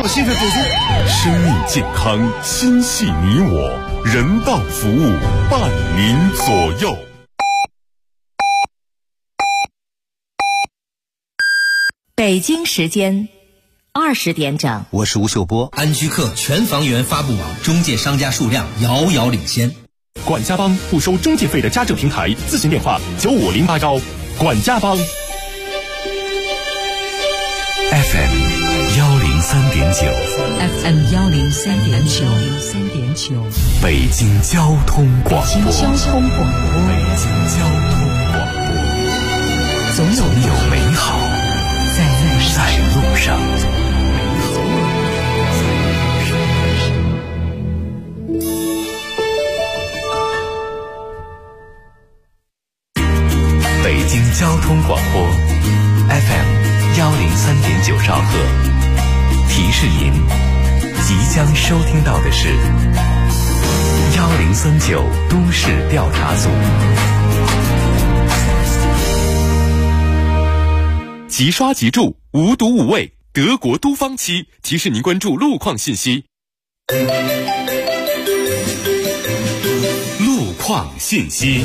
新鲜组织。 生命健康，心系你我，人道服务伴您左右。 北京时间20点整， 我是吴秀波。 安居客全房源发布网中介商家数量遥遥领先。 管家帮不收中介费的家政平台，咨询电话9508管家帮。 FM 103.9， 北京交通广播，总有美好在路上。北京交通广播 FM 103.9兆赫，提示您即将收听到的是1039都市调查组。即刷即住，无毒无味，德国都方漆提示您关注路况信息。路况信息。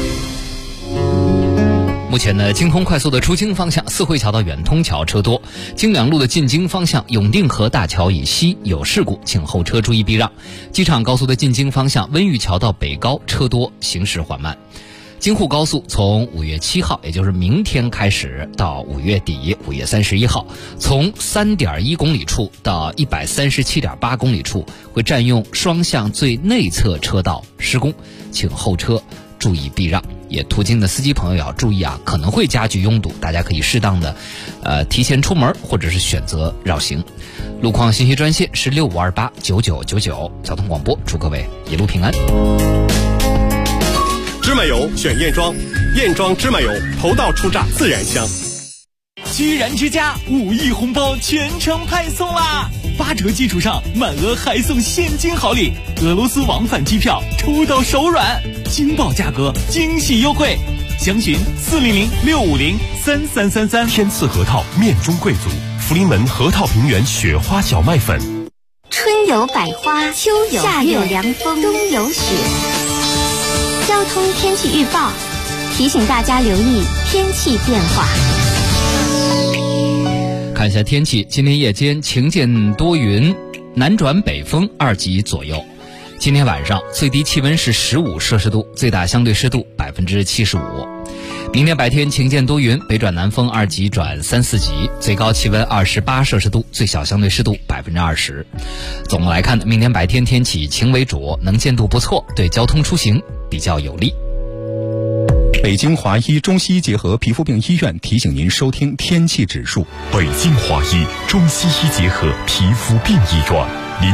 目前呢，京通快速的出京方向四惠桥到远通桥车多，京两路的进京方向永定河大桥以西有事故，请后车注意避让。机场高速的进京方向温榆桥到北高车多，行驶缓慢。京沪高速从5月7号，也就是明天开始到5月底5月31号，从3.1公里处到137.8公里处会占用双向最内侧车道施工，请后车注意避让。也途经的司机朋友要注意啊，可能会加剧拥堵，大家可以适当的提前出门，或者是选择绕行。路况信息专线是65289999，交通广播，祝各位一路平安。 芝麻油选燕庄，燕庄芝麻油头道出榨自然香。 居然之家5亿红包全程派送啦！8折基础上满额还送现金好礼，俄罗斯往返机票抽到手软，惊爆价格，惊喜优惠，详询400-650-3333。 天赐核桃面中贵族，福临门核桃平原雪花小麦粉。 春有百花，秋有夏有凉风，冬有雪。交通天气预报提醒大家留意天气变化。 看一下天气，今天夜间晴间多云，南转北风2级左右。今天晚上最低气温是15摄氏度，最大相对湿度75%。明天白天晴间多云，北转南风2级转3、4级，最高气温28摄氏度，最小相对湿度20%。总的来看，明天白天天气晴为主，能见度不错，对交通出行比较有利。 北京华医中西医结合皮肤病医院提醒您收听天气指数。 北京华医中西医结合皮肤病医院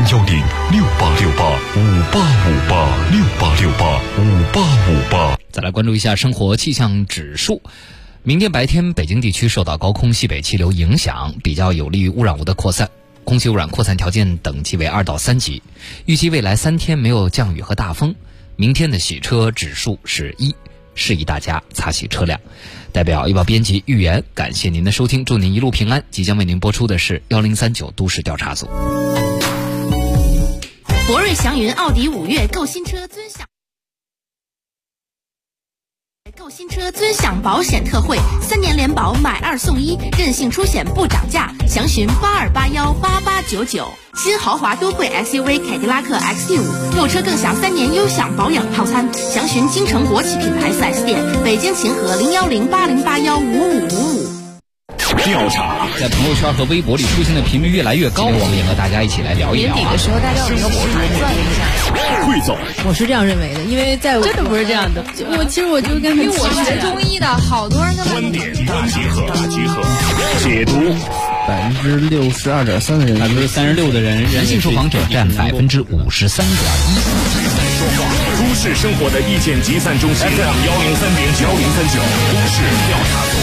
，010-6868-5858，6868-5858。 再来关注一下生活气象指数。明天白天北京地区受到高空西北气流影响，比较有利于污染物的扩散，空气污染扩散条件等级为2到3级。预计未来3天没有降雨和大风，明天的洗车指数是1，示意大家擦洗车辆。代表预报编辑玉言，感谢您的收听，祝您一路平安。即将为您播出的是1039都市调查组。 博瑞祥云奥迪5月购新车尊享保险特惠，3年联保买2送1，任性出险不涨价，详询82818899。新豪华都会 SUV 凯迪拉克 XT5，购车更享3年优享保养套餐，详询京城国企品牌 4S 店，北京秦河01080815555。 调查在朋友圈和微博里出现的频率越来越高，我们也和大家一起来聊一聊。 年底的时候，大家有没有盘算一下？ 汇总， 我是这样认为的，因为在真的不是这样的。其实我就跟因为我学中医的，好多人都观点大集合，解读。 62.3%的人 ，36%的人，人性受访者占53.1%。 都市生活的意见集散中心 FM 103.9都市调查组。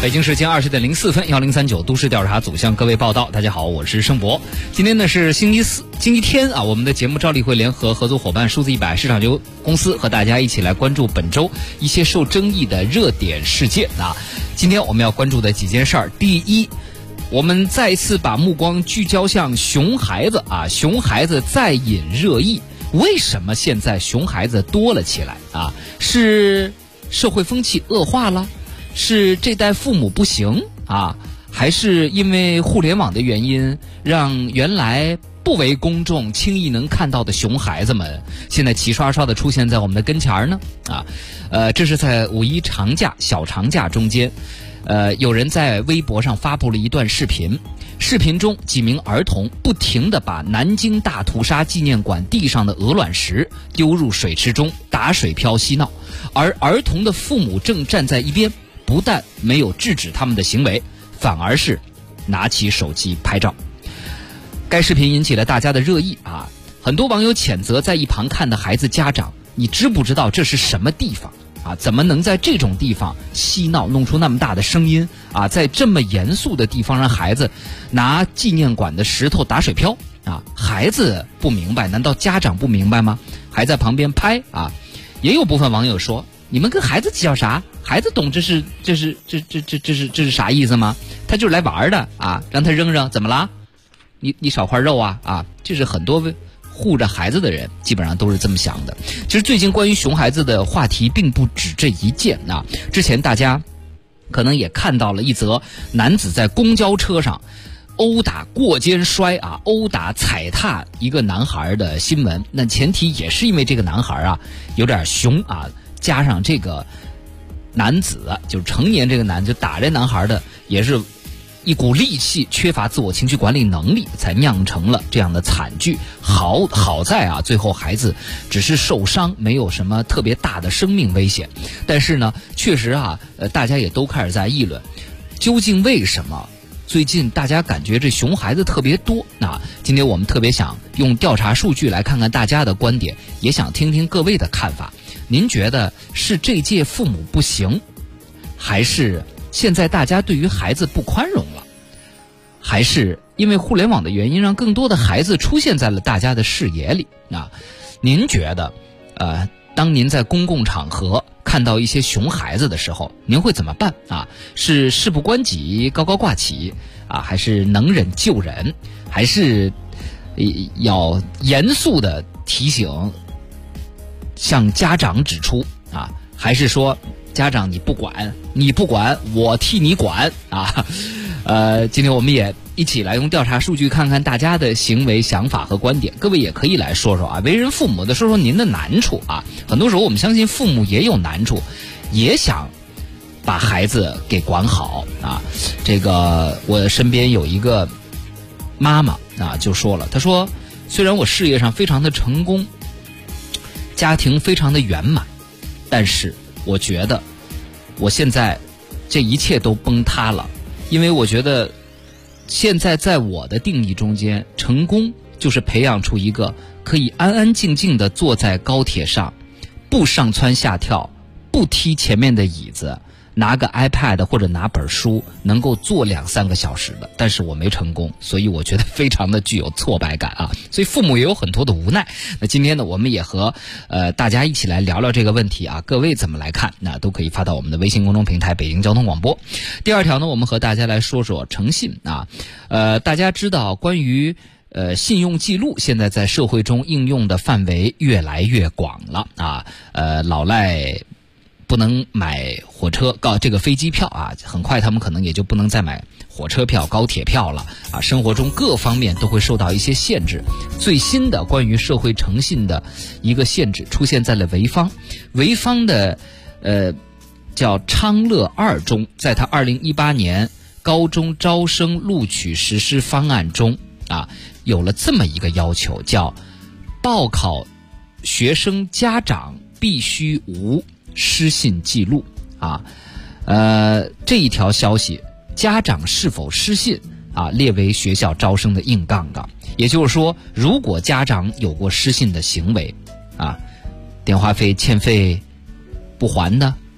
北京时间20点04分，1039都市调查组向各位报道。大家好，我是盛博。今天呢是星期天啊，我们的节目照例会联合合作伙伴数字100市场有公司和大家一起来关注本周一些受争议的热点事件啊。今天我们要关注的几件事儿，第一，我们再一次把目光聚焦向熊孩子啊，熊孩子再引热议。为什么现在熊孩子多了起来啊？是社会风气恶化了？是这代父母不行啊？还是因为互联网的原因，让原来不为公众轻易能看到的熊孩子们，现在齐刷刷的出现在我们的跟前呢？这是在五一长假、小长假中间，有人在微博上发布了一段视频。视频中，几名儿童不停地把南京大屠杀纪念馆地上的鹅卵石丢入水池中打水漂嬉闹，而儿童的父母正站在一边，不但没有制止他们的行为，反而是拿起手机拍照。该视频引起了大家的热议啊！很多网友谴责在一旁看的孩子家长，你知不知道这是什么地方啊？怎么能在这种地方嬉闹，弄出那么大的声音啊？在这么严肃的地方让孩子拿纪念馆的石头打水漂啊？孩子不明白，难道家长不明白吗？还在旁边拍啊？也有部分网友说，你们跟孩子计较啥？孩子懂这是啥意思吗？他就是来玩的啊，让他扔扔，怎么啦？你少块肉啊！这是很多护着孩子的人基本上都是这么想的。其实最近关于熊孩子的话题并不止这一件啊。之前大家可能也看到了一则男子在公交车上殴打过肩摔啊，殴打踩踏一个男孩的新闻。那前提也是因为这个男孩啊有点熊啊，加上这个男子就是成年这个男子打这男孩的也是一股戾气，缺乏自我情绪管理能力，才酿成了这样的惨剧。好在啊，最后孩子只是受伤，没有什么特别大的生命危险。但是呢，确实啊，大家也都开始在议论，究竟为什么最近大家感觉这熊孩子特别多？那今天我们特别想用调查数据来看看大家的观点，也想听听各位的看法。您觉得是这届父母不行，还是现在大家对于孩子不宽容了，还是因为互联网的原因让更多的孩子出现在了大家的视野里啊？您觉得当您在公共场合看到一些熊孩子的时候，您会怎么办啊？是事不关己高高挂起啊，还是能忍就忍，还是要严肃的提醒，向家长指出啊？还是说家长你不管我替你管啊？今天我们也一起来用调查数据看看大家的行为想法和观点。各位也可以来说说啊，为人父母的说说您的难处啊。很多时候我们相信父母也有难处，也想把孩子给管好啊。这个我身边有一个妈妈啊就说了，她说虽然我事业上非常的成功，家庭非常的圆满，但是我觉得我现在这一切都崩塌了。因为我觉得现在在我的定义中间，成功就是培养出一个可以安安静静的坐在高铁上，不上蹿下跳，不踢前面的椅子，拿个 iPad 或者拿本书能够坐2-3个小时的。但是我没成功，所以我觉得非常的具有挫败感啊。所以父母也有很多的无奈。那今天呢，我们也和大家一起来聊聊这个问题啊，各位怎么来看？那都可以发到我们的微信公众平台北京交通广播。第二条呢，我们和大家来说说诚信啊。大家知道关于信用记录现在在社会中应用的范围越来越广了啊。老赖不能买火车这个飞机票啊，很快他们可能也就不能再买火车票、高铁票了啊。生活中各方面都会受到一些限制。最新的关于社会诚信的一个限制出现在了潍坊。潍坊的叫昌乐2中，在他2018年高中招生录取实施方案中啊，有了这么一个要求，叫报考学生家长必须无失信记录啊。这一条消息，家长是否失信啊，列为学校招生的硬杠杠。也就是说，如果家长有过失信的行为啊，电话费欠费不还的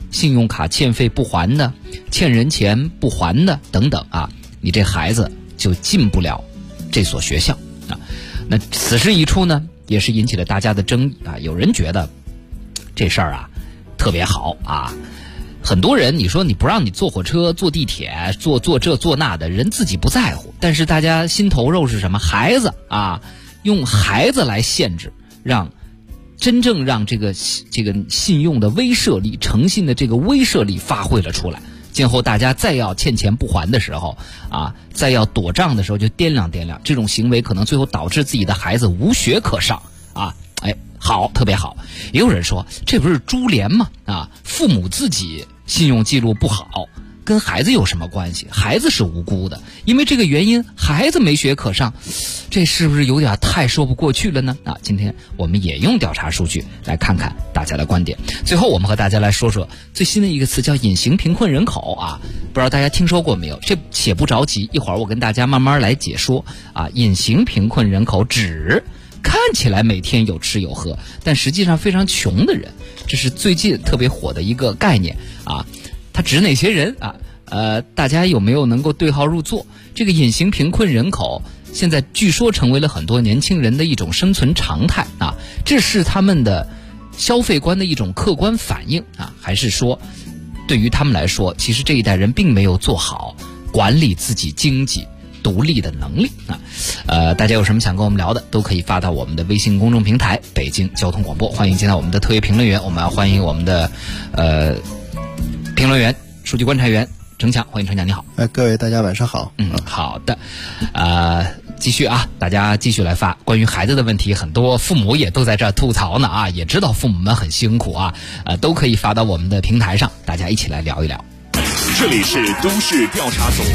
信用卡欠费不还的，欠人钱不还的等等啊，你这孩子就进不了这所学校啊。那此事一出呢，也是引起了大家的争议啊。有人觉得这事儿啊特别好啊，很多人你说你不让你坐火车、坐地铁、坐这坐那的，人自己不在乎，但是大家心头肉是什么？孩子啊，用孩子来限制，真正让这个信用的威慑力、诚信的这个威慑力发挥了出来。今后大家再要欠钱不还的时候啊，再要躲账的时候就掂量掂量，这种行为可能最后导致自己的孩子无学可上啊。好，特别好。也有人说这不是株连吗？啊，父母自己信用记录不好，跟孩子有什么关系？孩子是无辜的，因为这个原因孩子没学可上，这是不是有点太说不过去了呢？啊，今天我们也用调查数据来看看大家的观点。最后我们和大家来说说最新的一个词，叫隐形贫困人口啊，不知道大家听说过没有？这且不着急，一会儿我跟大家慢慢来解说啊。隐形贫困人口指看起来每天有吃有喝，但实际上非常穷的人，这是最近特别火的一个概念啊。它指哪些人啊？大家有没有能够对号入座？这个隐形贫困人口现在据说成为了很多年轻人的一种生存常态啊，这是他们的消费观的一种客观反应啊，还是说对于他们来说，其实这一代人并没有做好管理自己经济独立的能力啊？大家有什么想跟我们聊的，都可以发到我们的微信公众平台北京交通广播，欢迎进到我们的特约评论员，我们要欢迎我们的评论员、数据观察员程强，欢迎程强，你好。 各位大家晚上好。 好的，继续啊，大家继续来发关于孩子的问题，很多父母也都在这儿吐槽呢啊，也知道父母们很辛苦啊，都可以发到我们的平台上，大家一起来聊一聊。 这里是都市调查组。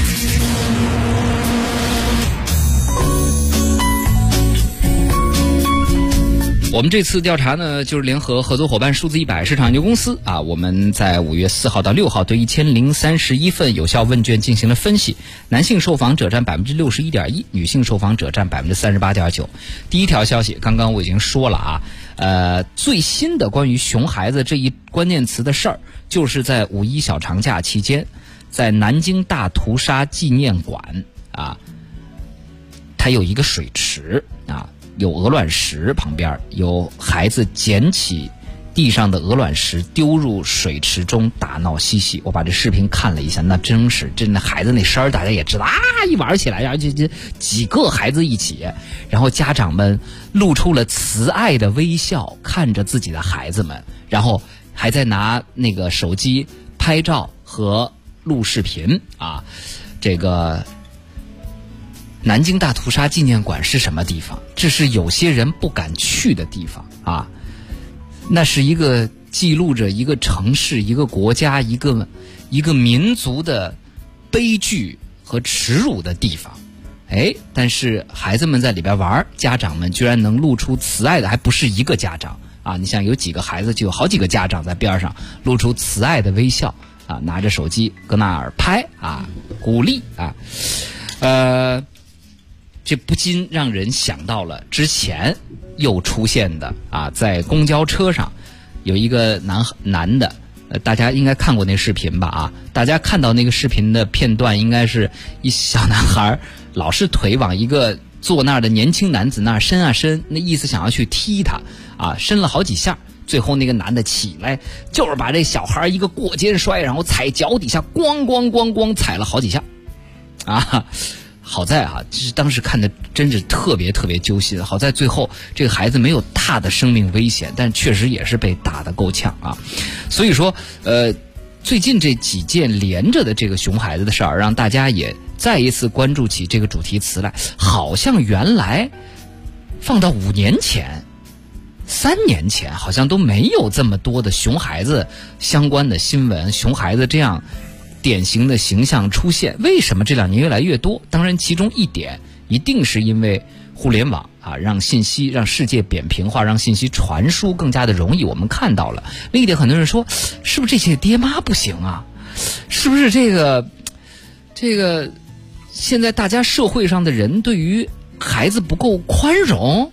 我们这次调查呢，就是联合合作伙伴数字100市场研究公司啊，我们在5月4号到6号对1031份有效问卷进行了分析，男性受访者占 61.1%， 女性受访者占 38.9%。第一条消息，刚刚我已经说了啊，最新的关于熊孩子这一关键词的事儿，就是在五一小长假期间，在南京大屠杀纪念馆啊，它有一个水池啊。有鹅卵石，旁边有孩子捡起地上的鹅卵石丢入水池中打闹嬉戏。我把这视频看了一下，那真的孩子那声儿大家也知道啊，一玩起来，然后就几个孩子一起，然后家长们露出了慈爱的微笑，看着自己的孩子们，然后还在拿那个手机拍照和录视频啊。这个南京大屠杀纪念馆是什么地方？这是有些人不敢去的地方啊！那是一个记录着一个城市、一个国家、一个民族的悲剧和耻辱的地方。但是孩子们在里边玩，家长们居然能露出慈爱的，还不是一个家长啊！你想有几个孩子，就有好几个家长在边上露出慈爱的微笑啊，拿着手机搁那儿拍啊，鼓励啊，这不禁让人想到了之前又出现的啊，在公交车上有一个男的，大家应该看过那视频吧啊？大家看到那个视频的片段，应该是一小男孩老是腿往一个坐那儿的年轻男子那儿伸啊伸，那意思想要去踢他啊，伸了好几下，最后那个男的起来就是把这小孩一个过肩摔，然后踩脚底下，咣咣咣咣踩了好几下啊。好在啊，就是当时看的真是特别特别揪心。好在最后这个孩子没有大的生命危险，但确实也是被打得够呛啊。所以说，最近这几件连着的这个熊孩子的事儿，让大家也再一次关注起这个主题词来。好像原来放到5年前、3年前，好像都没有这么多的熊孩子相关的新闻，熊孩子这样典型的形象出现。为什么这2年越来越多？当然其中一点一定是因为互联网啊，让世界扁平化，让信息传输更加的容易，我们看到了。另一点，很多人说是不是这些爹妈不行啊？是不是这个现在大家社会上的人对于孩子不够宽容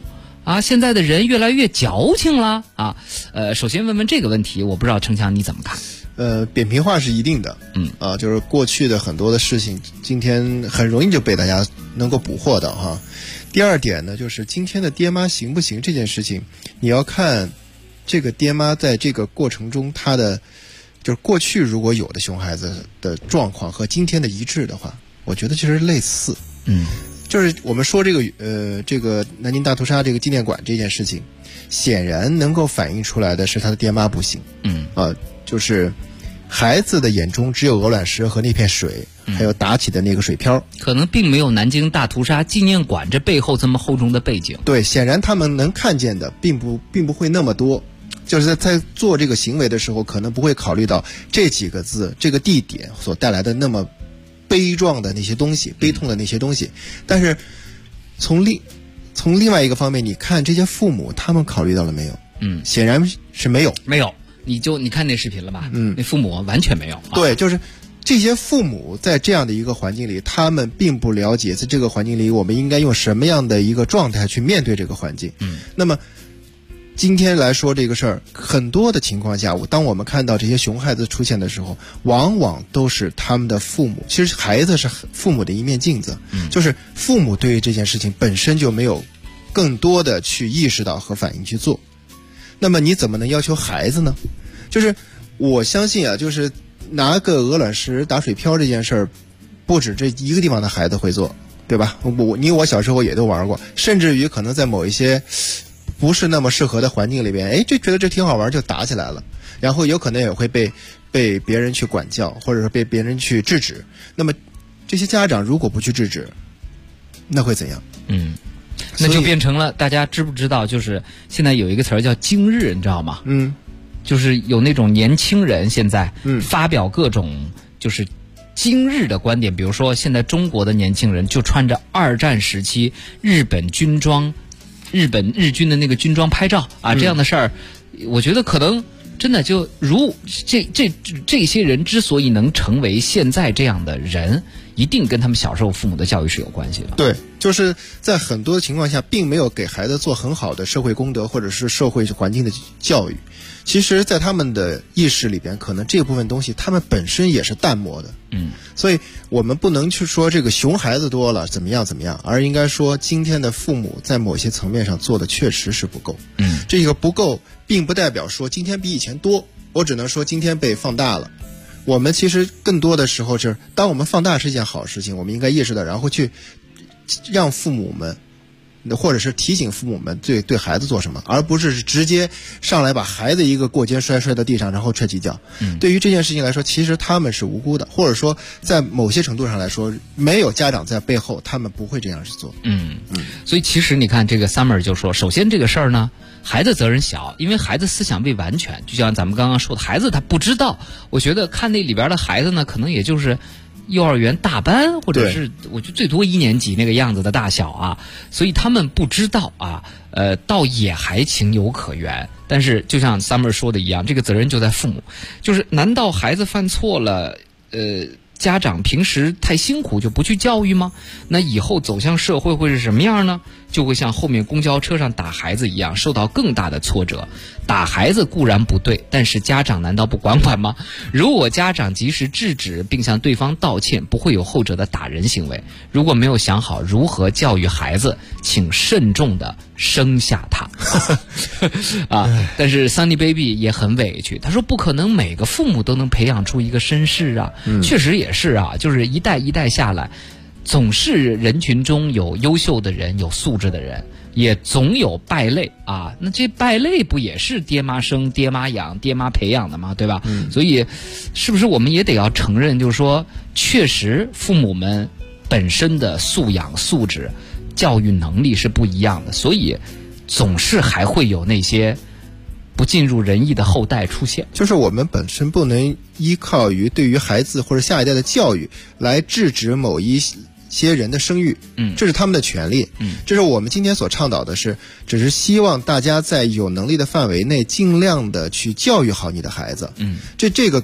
啊，现在的人越来越矫情了啊。首先问问这个问题，我不知道程强你怎么看？ 扁平化是一定的，就是过去的很多的事情，今天很容易就被大家能够捕获到哈。第二点呢，就是今天的爹妈行不行这件事情，你要看这个爹妈在这个过程中他的，就是过去如果有的熊孩子的状况和今天的一致的话，我觉得其实类似。就是我们说这个南京大屠杀这个纪念馆这件事情，显然能够反映出来的是他的爹妈不行。就是孩子的眼中只有鹅卵石和那片水，还有打起的那个水漂， 可能并没有南京大屠杀纪念馆这背后这么厚重的背景。 对，显然他们能看见的并不会那么多，就是在做这个行为的时候，可能不会考虑到这几个字、这个地点所带来的那么悲壮的那些东西、悲痛的那些东西。但是从另外一个方面，你看这些父母他们考虑到了没有？显然是没有。你看那视频了吧？那父母完全没有。对，就是这些父母在这样的一个环境里，他们并不了解在这个环境里我们应该用什么样的一个状态去面对这个环境。那么今天来说这个事儿，很多的情况下，当我们看到这些熊孩子出现的时候，往往都是他们的父母。其实孩子是父母的一面镜子，就是父母对于这件事情本身就没有更多的去意识到和反应去做。那么你怎么能要求孩子呢？就是我相信啊，就是拿个鹅卵石打水漂这件事儿，不止这一个地方的孩子会做，对吧？我小时候也都玩过，甚至于可能在某一些不是那么适合的环境里边，就觉得这挺好玩，就打起来了，然后有可能也会被别人去管教，或者说被别人去制止。那么这些家长如果不去制止，那会怎样？ 那就变成了大家知不知道？就是现在有一个词儿叫今日，你知道吗？就是有那种年轻人现在发表各种就是今日的观点，比如说现在中国的年轻人就穿着二战时期日军的那个军装拍照啊，这样的事儿，我觉得可能真的就这些人之所以能成为现在这样的人，一定跟他们小时候父母的教育是有关系的。 对，就是在很多情况下并没有给孩子做很好的社会公德或者是社会环境的教育。其实在他们的意识里边，可能这部分东西他们本身也是淡漠的。所以我们不能去说这个熊孩子多了怎么样，而应该说今天的父母在某些层面上做的确实是不够。这个不够并不代表说今天比以前多，我只能说今天被放大了。我们其实更多的时候是，当我们放大是一件好事情，我们应该意识到，然后去让父母们或者是提醒父母们对孩子做什么，而不是直接上来把孩子一个过肩摔到地上，然后踹几脚。对于这件事情来说，其实他们是无辜的，或者说在某些程度上来说，没有家长在背后，他们不会这样去做。 所以其实你看这个 Summer 就说，首先这个事儿呢，孩子责任小，因为孩子思想未完全，就像咱们刚刚说的，孩子他不知道。我觉得看那里边的孩子呢，可能也就是幼儿园大班，或者是我觉得最多1年级那个样子的大小啊，所以他们不知道啊，倒也还情有可原。但是就像 Summer 说的一样，这个责任就在父母。就是难道孩子犯错了，家长平时太辛苦就不去教育吗？那以后走向社会会是什么样呢？就会像后面公交车上打孩子一样，受到更大的挫折。打孩子固然不对，但是家长难道不管吗？如果家长及时制止并向对方道歉，不会有后者的打人行为。如果没有想好如何教育孩子，请慎重的生下他。但是 Sunny Baby 也很委屈，他说不可能每个父母都能培养出一个绅士啊。确实也是啊，就是一代一代下来，总是人群中有优秀的人，有素质的人，也总有败类啊。那这败类不也是爹妈生、爹妈养、爹妈培养的吗？对吧？所以是不是我们也得要承认，就是说确实父母们本身的素养、素质、教育能力是不一样的，所以总是还会有那些不尽如人意的后代出现。 就是我们本身不能依靠于对于孩子或者下一代的教育来制止某一些人的生育，这是他们的权利。这是我们今天所倡导的是，只是希望大家在有能力的范围内尽量的去教育好你的孩子。这个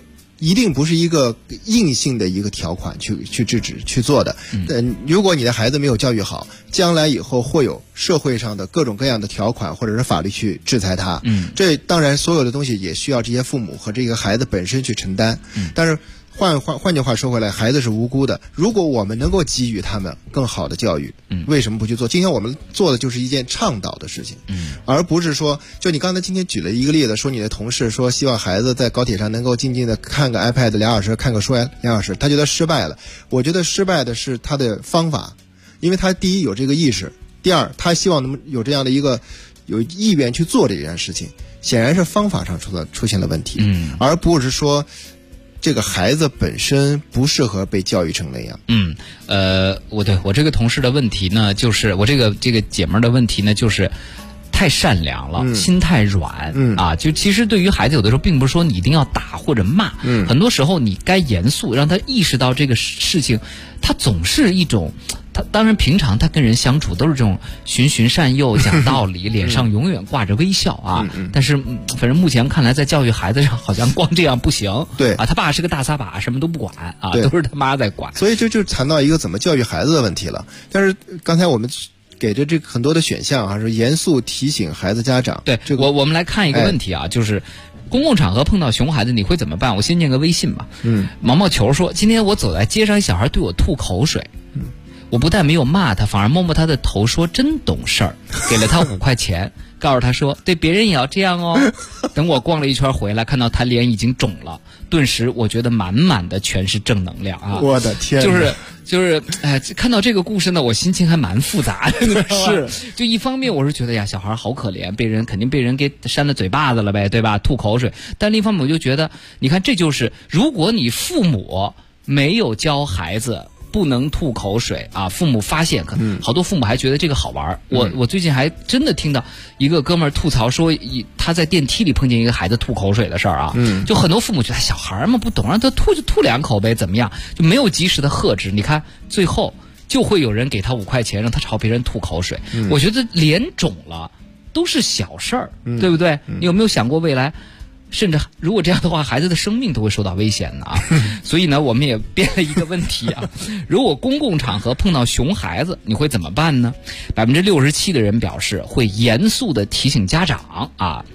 一定不是一个硬性的一个条款去制止去做的。如果你的孩子没有教育好，将来以后会有社会上的各种各样的条款或者是法律去制裁他。这当然所有的东西也需要这些父母和这个孩子本身去承担。但是换句话说回来，孩子是无辜的。如果我们能够给予他们更好的教育，为什么不去做？今天我们做的就是一件倡导的事情，而不是说，就你刚才今天举了一个例子，说你的同事说希望孩子在高铁上能够静静的看个 iPad 2小时，看个书2小时，他觉得失败了。我觉得失败的是他的方法，因为他第一有这个意识，第二他希望能有这样的一个有意愿去做这件事情，显然是方法上出现了问题，而不是说这个孩子本身不适合被教育成那样。 我这个同事的问题呢，就是我这个姐们儿的问题呢，就是太善良了，心太软啊。就其实对于孩子，有的时候并不是说你一定要打或者骂，很多时候你该严肃，让他意识到这个事情，他总是一种。他当然平常他跟人相处都是这种循循善诱、讲道理，脸上永远挂着微笑啊。但是反正目前看来，在教育孩子上好像光这样不行。 对啊，他爸是个大撒把，什么都不管啊，都是他妈在管。 所以就谈到一个怎么教育孩子的问题了。但是刚才我们给着这个很多的选项啊，是严肃提醒孩子家长。 对，这个我们来看一个问题啊，就是公共场合碰到熊孩子你会怎么办？我先念个微信吧。毛毛球说，今天我走在街上，一小孩对我吐口水。我不但没有骂他，反而摸摸他的头说真懂事儿，给了他5块钱，告诉他说对别人也要这样哦。等我逛了一圈回来，看到他脸已经肿了，顿时我觉得满满的全是正能量啊！ 我的天， 就是看到这个故事呢，我心情还蛮复杂的。是，就一方面我是觉得呀，小孩好可怜，肯定被人给扇了嘴巴子了呗，对吧？吐口水。但另一方面我就觉得，你看这就是如果你父母没有教孩子不能吐口水啊！父母发现，可能好多父母还觉得这个好玩。我最近还真的听到一个哥们儿吐槽说，他在电梯里碰见一个孩子吐口水的事儿啊。就很多父母觉得小孩嘛不懂，让他吐就吐2口呗，怎么样？就没有及时的喝止。你看最后就会有人给他5块钱，让他朝别人吐口水。我觉得脸肿了都是小事儿，对不对？你有没有想过未来？甚至如果这样的话，孩子的生命都会受到危险的啊！所以呢，我们也编了一个问题啊：如果公共场合碰到熊孩子，你会怎么办呢？67%的人表示会严肃的提醒家长啊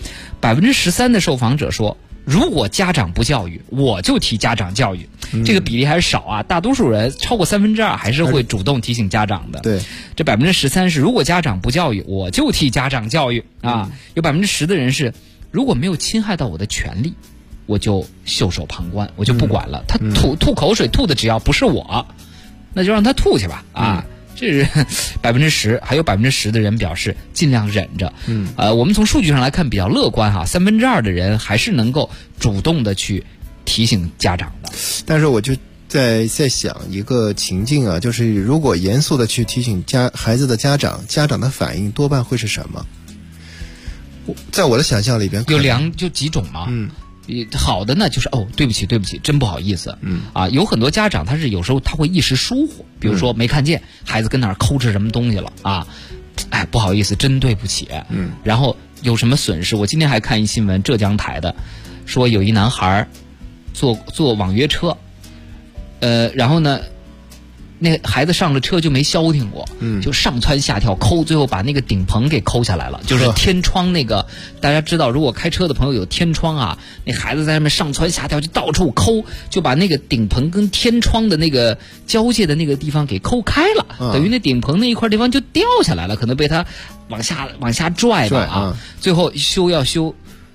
，13%的受访者说，如果家长不教育，我就提家长教育。这个比例还是少啊，大多数人超过2%还是会主动提醒家长的。 对， 这13%是如果家长不教育，我就替家长教育啊。有10%的人是。如果没有侵害到我的权利，我就袖手旁观，我就不管了。他吐口水吐的只要不是我，那就让他吐去吧啊！这是10%，还有10%的人表示尽量忍着。我们从数据上来看比较乐观哈，2%的人还是能够主动的去提醒家长的。 但是我就在想一个情境啊，就是如果严肃的去提醒孩子的家长的反应多半会是什么？在我的想象里边就几种嘛。好的呢就是对不起真不好意思。有很多家长他是有时候他会一时疏忽，比如说没看见孩子跟那儿抠着什么东西了啊，不好意思真对不起。然后有什么损失，我今天还看一新闻，浙江台的说有一男孩坐网约车，然后呢那孩子上了车就没消停过，就上蹿下跳抠，最后把那个顶棚给抠下来了，就是天窗那个，大家知道，如果开车的朋友有天窗啊，那孩子在上面上蹿下跳，就到处抠，就把那个顶棚跟天窗的那个交界的那个地方给抠开了，等于那顶棚那一块地方就掉下来了，可能被他往下拽吧啊，最后要修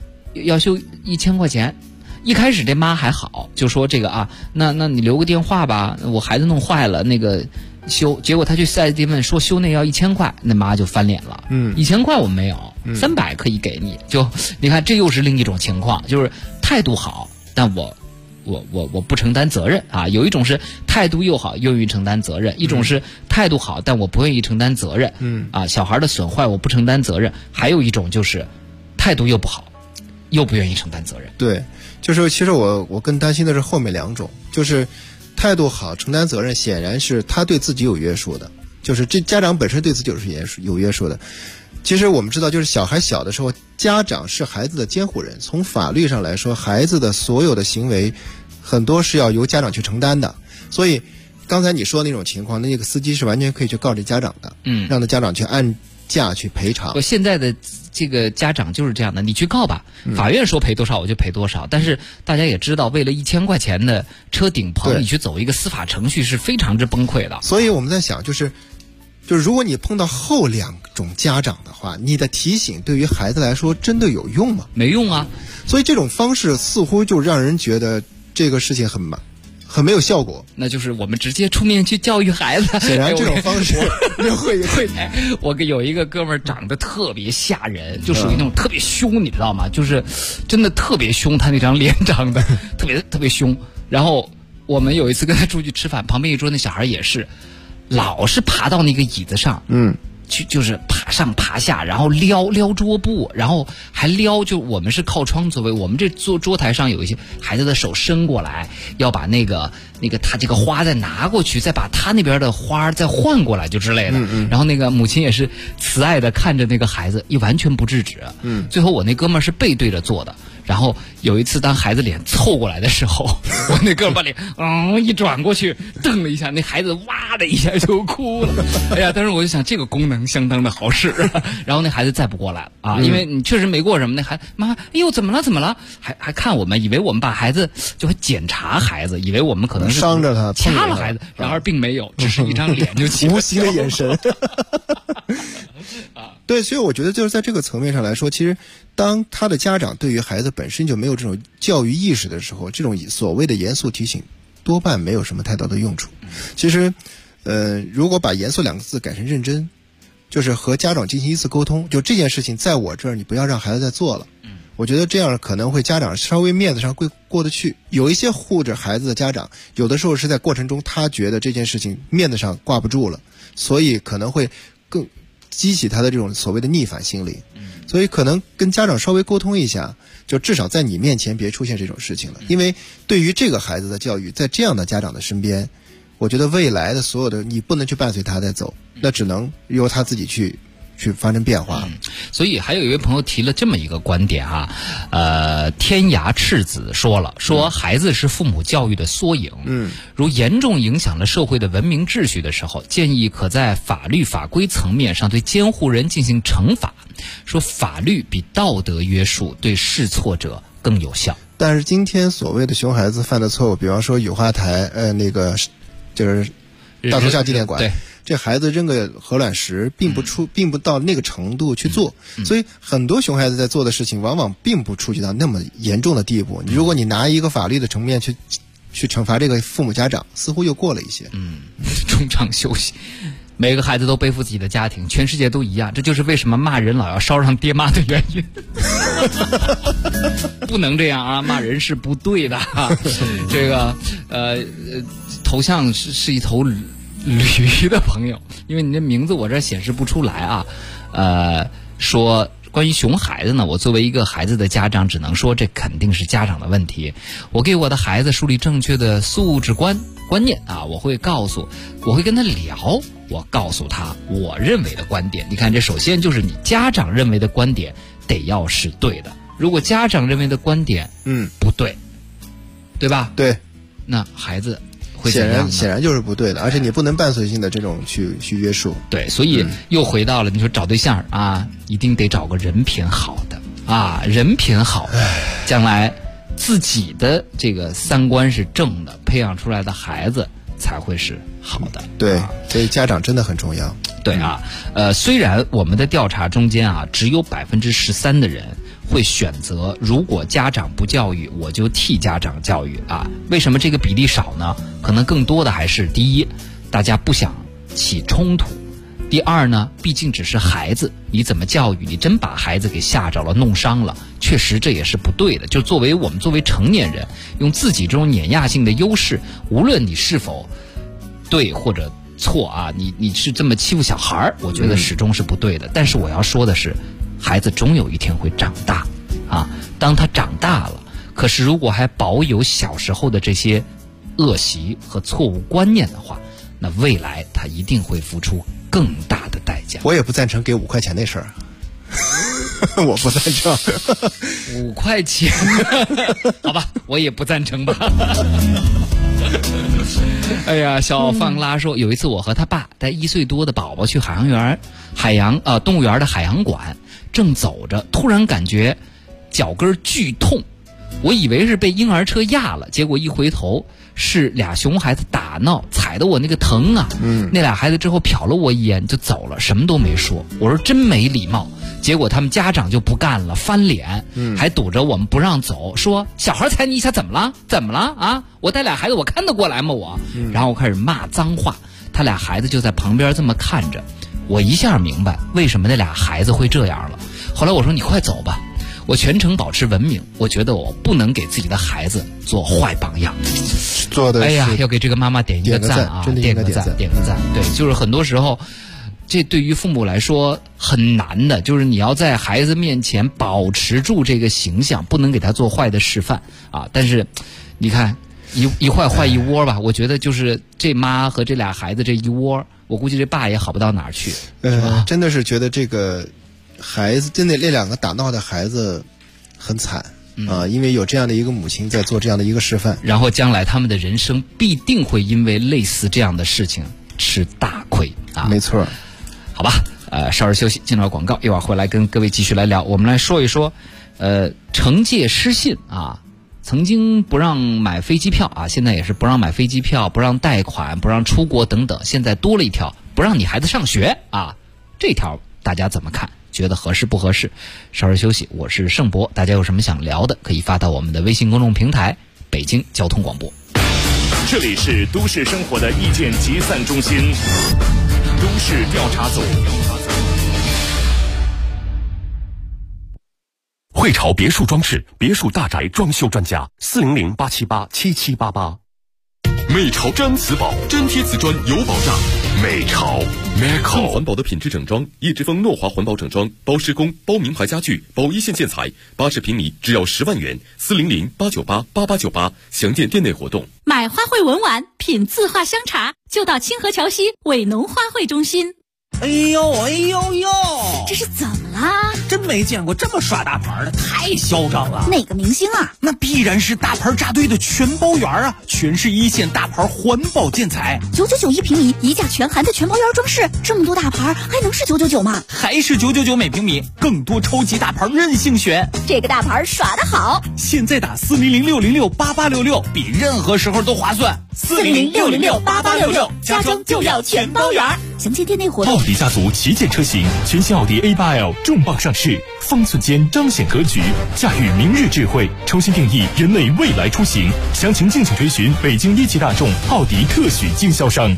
1000块钱。一开始这妈还好，就说这个啊，那你留个电话吧，我孩子弄坏了那个修，结果他去4S店问说修那要1000块，那妈就翻脸了。1000块我们没有，300可以给你。就你看，这又是另一种情况，就是态度好，但我不承担责任啊。有一种是态度又好，愿意承担责任；一种是态度好，但我不愿意承担责任。小孩的损坏我不承担责任。还有一种就是态度又不好，又不愿意承担责任。 对。就是其实我更担心的是后面2种，就是态度好承担责任，显然是他对自己有约束的，就是这家长本身对自己有约束的。其实我们知道，就是小孩小的时候，家长是孩子的监护人，从法律上来说，孩子的所有的行为很多是要由家长去承担的。所以刚才你说的那种情况，那个司机是完全可以去告这家长的，让他家长去按价去赔偿。 现在的这个家长就是这样的，你去告吧，法院说赔多少我就赔多少。但是大家也知道，为了1000块钱的车顶棚，你去走一个司法程序是非常之崩溃的。 所以我们在想，就是如果你碰到后两种家长的话，你的提醒对于孩子来说真的有用吗？ 没用啊。 所以这种方式似乎就让人觉得这个事情很没有效果。 那就是我们直接出面去教育孩子。 显然这种方式会。 我有一个哥们儿长得特别吓人，就属于那种特别凶，你知道吗？就是真的特别凶，他那张脸长得特别凶。然后我们有一次跟他出去吃饭，旁边一桌那小孩也是，老是爬到那个椅子上，就是爬上爬下，然后撩桌布，然后还撩，就我们是靠窗座位，我们这桌台上有一些孩子的手伸过来，要把那个他这个花再拿过去，再把他那边的花再换过来，就之类的。然后那个母亲也是慈爱的看着那个孩子，也完全不制止。最后我那哥们儿是背对着坐的。然后有一次，当孩子脸凑过来的时候，我那哥们把脸一转过去，瞪了一下，那孩子哇的一下就哭了。哎呀，当时我就想，这个功能相当的好使。然后那孩子再不过来了啊，因为你确实没过什么。那孩子妈，哎呦，怎么了？还看我们，以为我们把孩子就会检查孩子，以为我们可能是伤着他， 掐了孩子，然而并没有，只是一张脸就起无形的眼神。对，所以我觉得就是在这个层面上来说，其实当他的家长对于孩子本身就没有这种教育意识的时候，这种所谓的严肃提醒多半没有什么太大的用处。其实如果把严肃2个字改成认真，就是和家长进行一次沟通，就这件事情在我这儿你不要让孩子再做了。我觉得这样可能会家长稍微面子上会过得去。有一些护着孩子的家长，有的时候是在过程中他觉得这件事情面子上挂不住了，所以可能会更激起他的这种所谓的逆反心理。所以可能跟家长稍微沟通一下，就至少在你面前别出现这种事情了。因为对于这个孩子的教育，在这样的家长的身边，我觉得未来的所有的你不能去伴随他再走，那只能由他自己去发生变化。 所以还有一位朋友提了这么一个观点天涯赤子说孩子是父母教育的缩影。如严重影响了社会的文明秩序的时候，建议可在法律法规层面上对监护人进行惩罚。说法律比道德约束对试错者更有效。 但是今天所谓的熊孩子犯的错误，比方说雨花台那个就是大屠杀纪念馆， 对， 这孩子扔个鹅卵石并不到那个程度去做。所以很多熊孩子在做的事情往往并不触及到那么严重的地步。如果你拿一个法律的层面去惩罚这个父母家长，似乎又过了一些。 中场休息。每个孩子都背负自己的家庭，全世界都一样，这就是为什么骂人老要捎上爹妈的原因。不能这样啊，骂人是不对的。这个头像是一头驴的朋友，因为你的名字我这显示不出来啊。说关于熊孩子呢，我作为一个孩子的家长，只能说这肯定是家长的问题。我给我的孩子树立正确的素质观念啊，我会跟他聊，我告诉他我认为的观点。你看，这首先就是你家长认为的观点得要是对的。如果家长认为的观点不对，对吧？ 对，那孩子会怎样呢？ 显然就是不对的，而且你不能伴随性的这种去约束。 对，所以又回到了你说找对象啊，一定得找个人品好的啊，人品好的，将来自己的这个三观是正的，培养出来的孩子才会是好的。 对，所以家长真的很重要。 对啊，虽然我们的调查中间啊，只有13%的人会选择如果家长不教育，我就替家长教育啊。为什么这个比例少呢？可能更多的还是第一，大家不想起冲突；第二呢，毕竟只是孩子，你怎么教育？你真把孩子给吓着了、弄伤了，确实这也是不对的。就我们作为成年人，用自己这种碾压性的优势，无论你是否对或者错啊，你是这么欺负小孩，我觉得始终是不对的。但是我要说的是，孩子终有一天会长大啊。当他长大了，可是如果还保有小时候的这些恶习和错误观念的话，那未来他一定会付出更大的代价。 我也不赞成给5块钱那事儿。 我不赞成。 5块钱，好吧，我也不赞成吧。哎呀，小放拉说，有一次我和他爸带1岁多的宝宝去动物园的海洋馆，正走着，突然感觉脚跟剧痛，我以为是被婴儿车压了，结果一回头是俩熊孩子打闹，踩得我那个疼啊。那俩孩子之后瞟了我一眼就走了，什么都没说。我说真没礼貌。结果他们家长就不干了，翻脸，还堵着我们不让走，说小孩踩你一下怎么了？怎么了啊？我带俩孩子我看得过来吗我？然后我开始骂脏话，他俩孩子就在旁边这么看着，我一下明白为什么那俩孩子会这样了。后来我说你快走吧，我全程保持文明，我觉得我不能给自己的孩子做坏榜样。 做的， 哎呀，要给这个妈妈点一个赞啊，点个赞。对，就是很多时候这对于父母来说很难的，就是你要在孩子面前保持住这个形象，不能给他做坏的示范啊。但是你看一坏一窝吧，我觉得就是这妈和这俩孩子这一窝，我估计这爸也好不到哪儿去。 真的是觉得这个孩子，真的那2个打闹的孩子很惨啊，因为有这样的一个母亲在做这样的一个示范， 然后将来他们的人生必定会因为类似这样的事情吃大亏啊。 没错。 好吧，稍事休息，进入广告，一会儿回来跟各位继续来聊。我们来说一说，惩戒失信啊，曾经不让买飞机票啊，现在也是不让买飞机票，不让贷款，不让出国等等。现在多了一条，不让你孩子上学啊，这条大家怎么看？觉得合适不合适？稍事休息，我是盛博，大家有什么想聊的，可以发到我们的微信公众平台北京交通广播。 这里是都市生活的意见集散中心，都市调查组。汇潮别墅装饰，别墅大宅装修专家，400-878-7788。美潮毡瓷宝，粘贴瓷砖有保障。美潮 Meco 环保的品质整装，叶之峰诺华环保整装，包施工，包名牌家具，包一线建材，80平米只要10万元，400-898-8898，详见店内活动。 买花卉文玩，品字画香茶，就到清河桥西伟农花卉中心。 哎呦哎呦呦， 这是怎么啦？ 真没见过这么耍大牌的，太嚣张了。 哪个明星啊？ 那必然是大牌扎堆的全包园啊，全是一线大牌环保建材 ，999一平米，一价全含的全包园装饰，这么多大牌还能是999吗？ 还是999每平米，更多超级大牌任性选， 这个大牌耍得好。 现在打400-606-8866，比任何时候都划算。 400-606-8866，家装就要全包园。详见店内活动。 奥迪家族旗舰车型，全新奥迪 A8L 重磅上市，方寸间彰显格局，驾驭明日智慧，重新定义人类未来出行。详情敬请追询北京一汽大众奥迪特许经销商。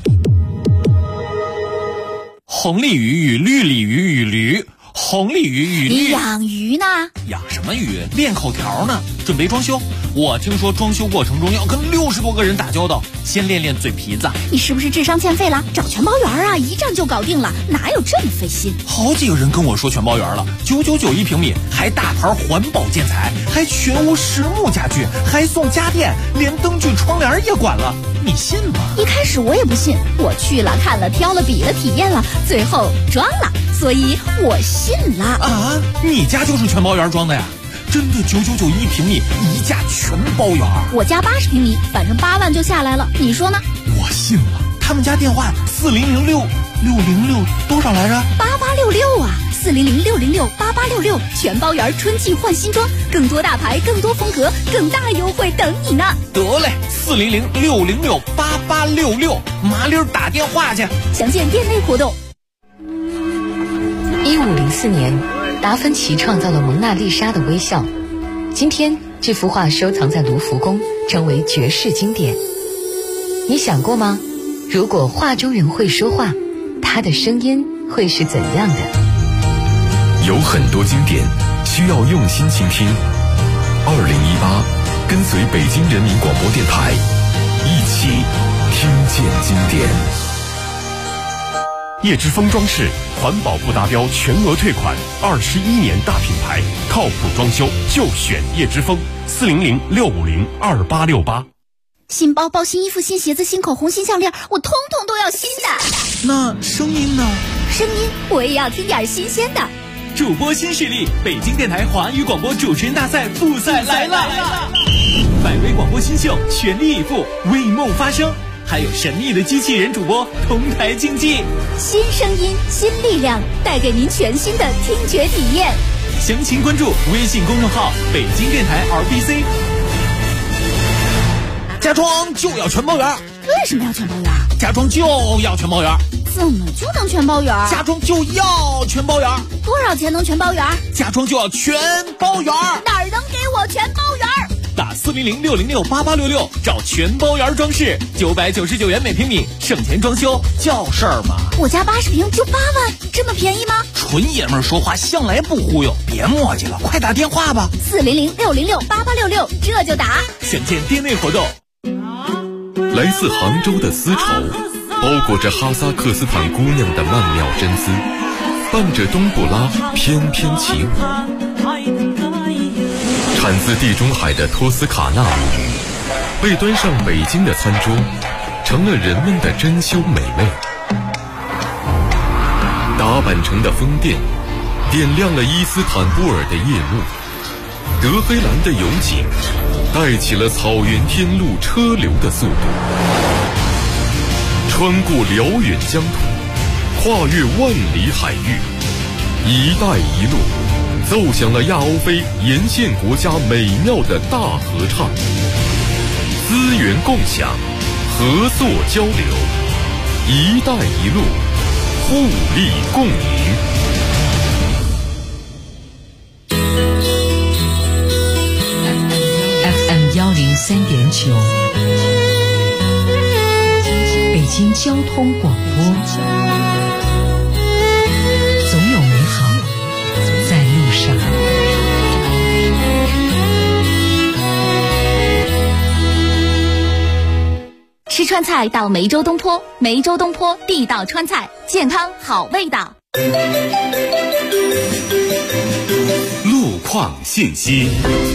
红鲤鱼与绿鲤鱼与驴，红鲤鱼与你养鱼呢？ 养什么鱼？练口条呢。准备装修，我听说装修过程中要跟60多个人打交道，先练练嘴皮子。 你是不是智商欠费了？找全包园啊，一站就搞定了，哪有这么费心？ 好几个人跟我说全包园了，999一平米，还大牌环保建材，还全屋实木家具，还送家电，连灯具窗帘也管了，你信吗？ 一开始我也不信，我去了看了挑了比了体验了，最后装了，所以我信了。 啊，你家就是全包园装的呀？真的999一平米，一价全包园。 我家80平米，反正8万就下来了，你说呢？ 我信了。他们家电话400-606多少来着 ？8866啊，400-606-8866，全包园春季换新装，更多大牌，更多风格，更大优惠等你呢。 得嘞，400-606-8866，麻溜打电话去。 详见店内活动。 1504年，达芬奇创造了蒙娜丽莎的微笑。今天，这幅画收藏在卢浮宫，成为绝世经典。你想过吗？如果画中人会说话，他的声音会是怎样的？ 有很多经典需要用心倾听。2018，跟随北京人民广播电台，一起听见经典。叶之峰装饰，环保不达标全额退款，21年大品牌，靠谱装修就选叶之峰，400-650-2868。 新包包、新衣服、新鞋子、新口红、新项链，我通通都要新的。 那声音呢？ 声音我也要听点新鲜的。 主播新势力，北京电台华语广播主持人大赛复赛来了！100位广播新秀全力以赴，为梦发声，还有神秘的机器人主播同台竞技， 新声音，新力量，带给您全新的听觉体验。 详情关注微信公众号北京电台 RBC。 家装就要全包圆。 为什么要全包圆？ 家装就要全包圆。 怎么就能全包圆？ 家装就要全包圆。 多少钱能全包圆？ 家装就要全包圆。 哪儿能给我全包圆？ 打400-606-8866找全包圆装饰，999元每平米，省钱装修叫事儿吗？ 我家80平就8万，这么便宜吗？ 纯爷们儿说话向来不忽悠，别磨叽了，快打电话吧。 400-606-8866，这就打。 详见店内活动。 来自杭州的丝绸，包裹着哈萨克斯坦姑娘的曼妙真姿，伴着冬不拉翩翩起舞。产自地中海的托斯卡纳母语，被端上北京的餐桌，成了人们的珍馐美味。打扮成的风电，点亮了伊斯坦布尔的夜幕。德黑兰的油井，带起了草原天路车流的速度。穿过辽远疆土，跨越万里海域，一带一路奏响了亚欧非沿线国家美妙的大合唱。资源共享，合作交流，一带一路，互利共赢。 FM103.9，北京交通广播，总有美好在路上。 吃川菜到梅州东坡，梅州东坡地道川菜，健康好味道。 路况信息。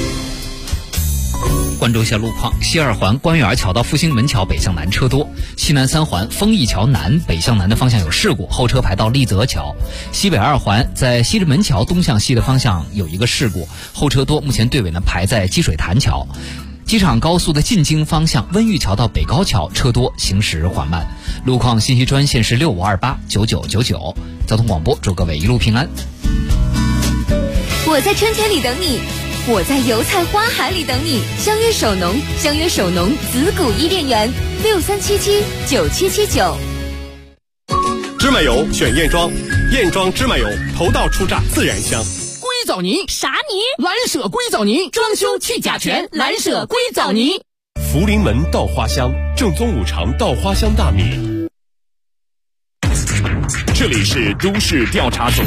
关注一下路况，西二环官园桥到复兴门桥北向南车多，西南三环丰益桥南北向南的方向有事故，后车排到立泽桥。西北二环在西直门桥东向西的方向有一个事故，后车多，目前队尾呢排在积水潭桥。机场高速的进京方向温榆桥到北高桥车多，行驶缓慢。路况信息专线是65289999。交通广播，祝各位一路平安。 我在春天里等你，我在油菜花海里等你。相约首农，相约首农紫谷伊甸园，63779779。 芝麻油选燕庄，燕庄芝麻油头道出榨，自然香。 硅藻泥啥泥？ 蓝舍硅藻泥，装修去甲醛，蓝舍硅藻泥。 福临门稻花香，正宗五常稻花香大米。这里是都市调查组。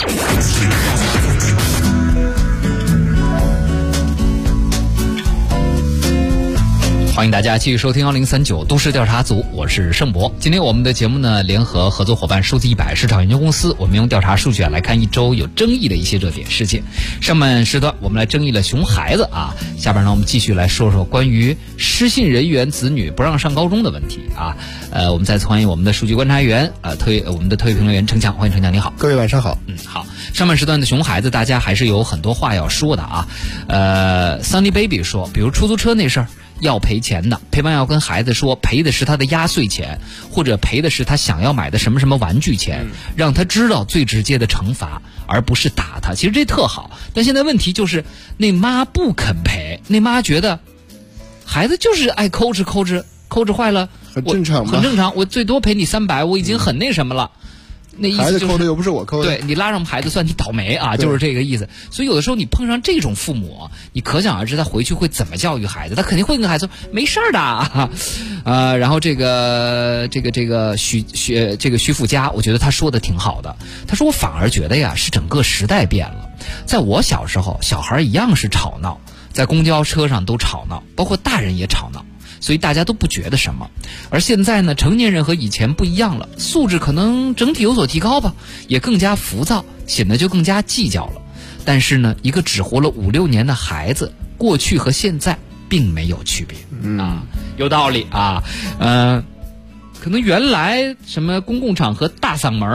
欢迎大家继续收听1039都市调查组，我是盛博。今天我们的节目呢，联合合作伙伴数字100市场研究公司，我们用调查数据来看一周有争议的一些热点事件。上半时段我们来争议了熊孩子啊，下边呢我们继续来说说关于失信人员子女不让上高中的问题啊。我们再次欢迎我们的数据观察员我们的特约评论员程强，欢迎程强，你好。 各位晚上好。 好。上半时段的熊孩子大家还是有很多话要说的啊。Sunny Baby 说，比如出租车那事儿。要赔钱的，陪伴要跟孩子说，赔的是他的压岁钱，或者赔的是他想要买的什么什么玩具钱，让他知道最直接的惩罚，而不是打他。其实这特好，但现在问题就是那妈不肯赔，那妈觉得孩子就是爱抠哧坏了， 很正常嘛， 很正常，我最多赔你300，我已经很那什么了。那意思就是孩子抠的又不是我抠的， 对，你拉上孩子算你倒霉啊，就是这个意思。所以有的时候你碰上这种父母，你可想而知他回去会怎么教育孩子，他肯定会跟孩子说没事儿的然后这个徐富家，我觉得他说的挺好的。他说我反而觉得呀，是整个时代变了。在我小时候，小孩一样是吵闹，在公交车上都吵闹，包括大人也吵闹。所以大家都不觉得什么，而现在呢，成年人和以前不一样了，素质可能整体有所提高吧，也更加浮躁，显得就更加计较了。但是呢，一个只活了5-6年的孩子，过去和现在并没有区别有道理啊。可能原来什么公共场合大嗓门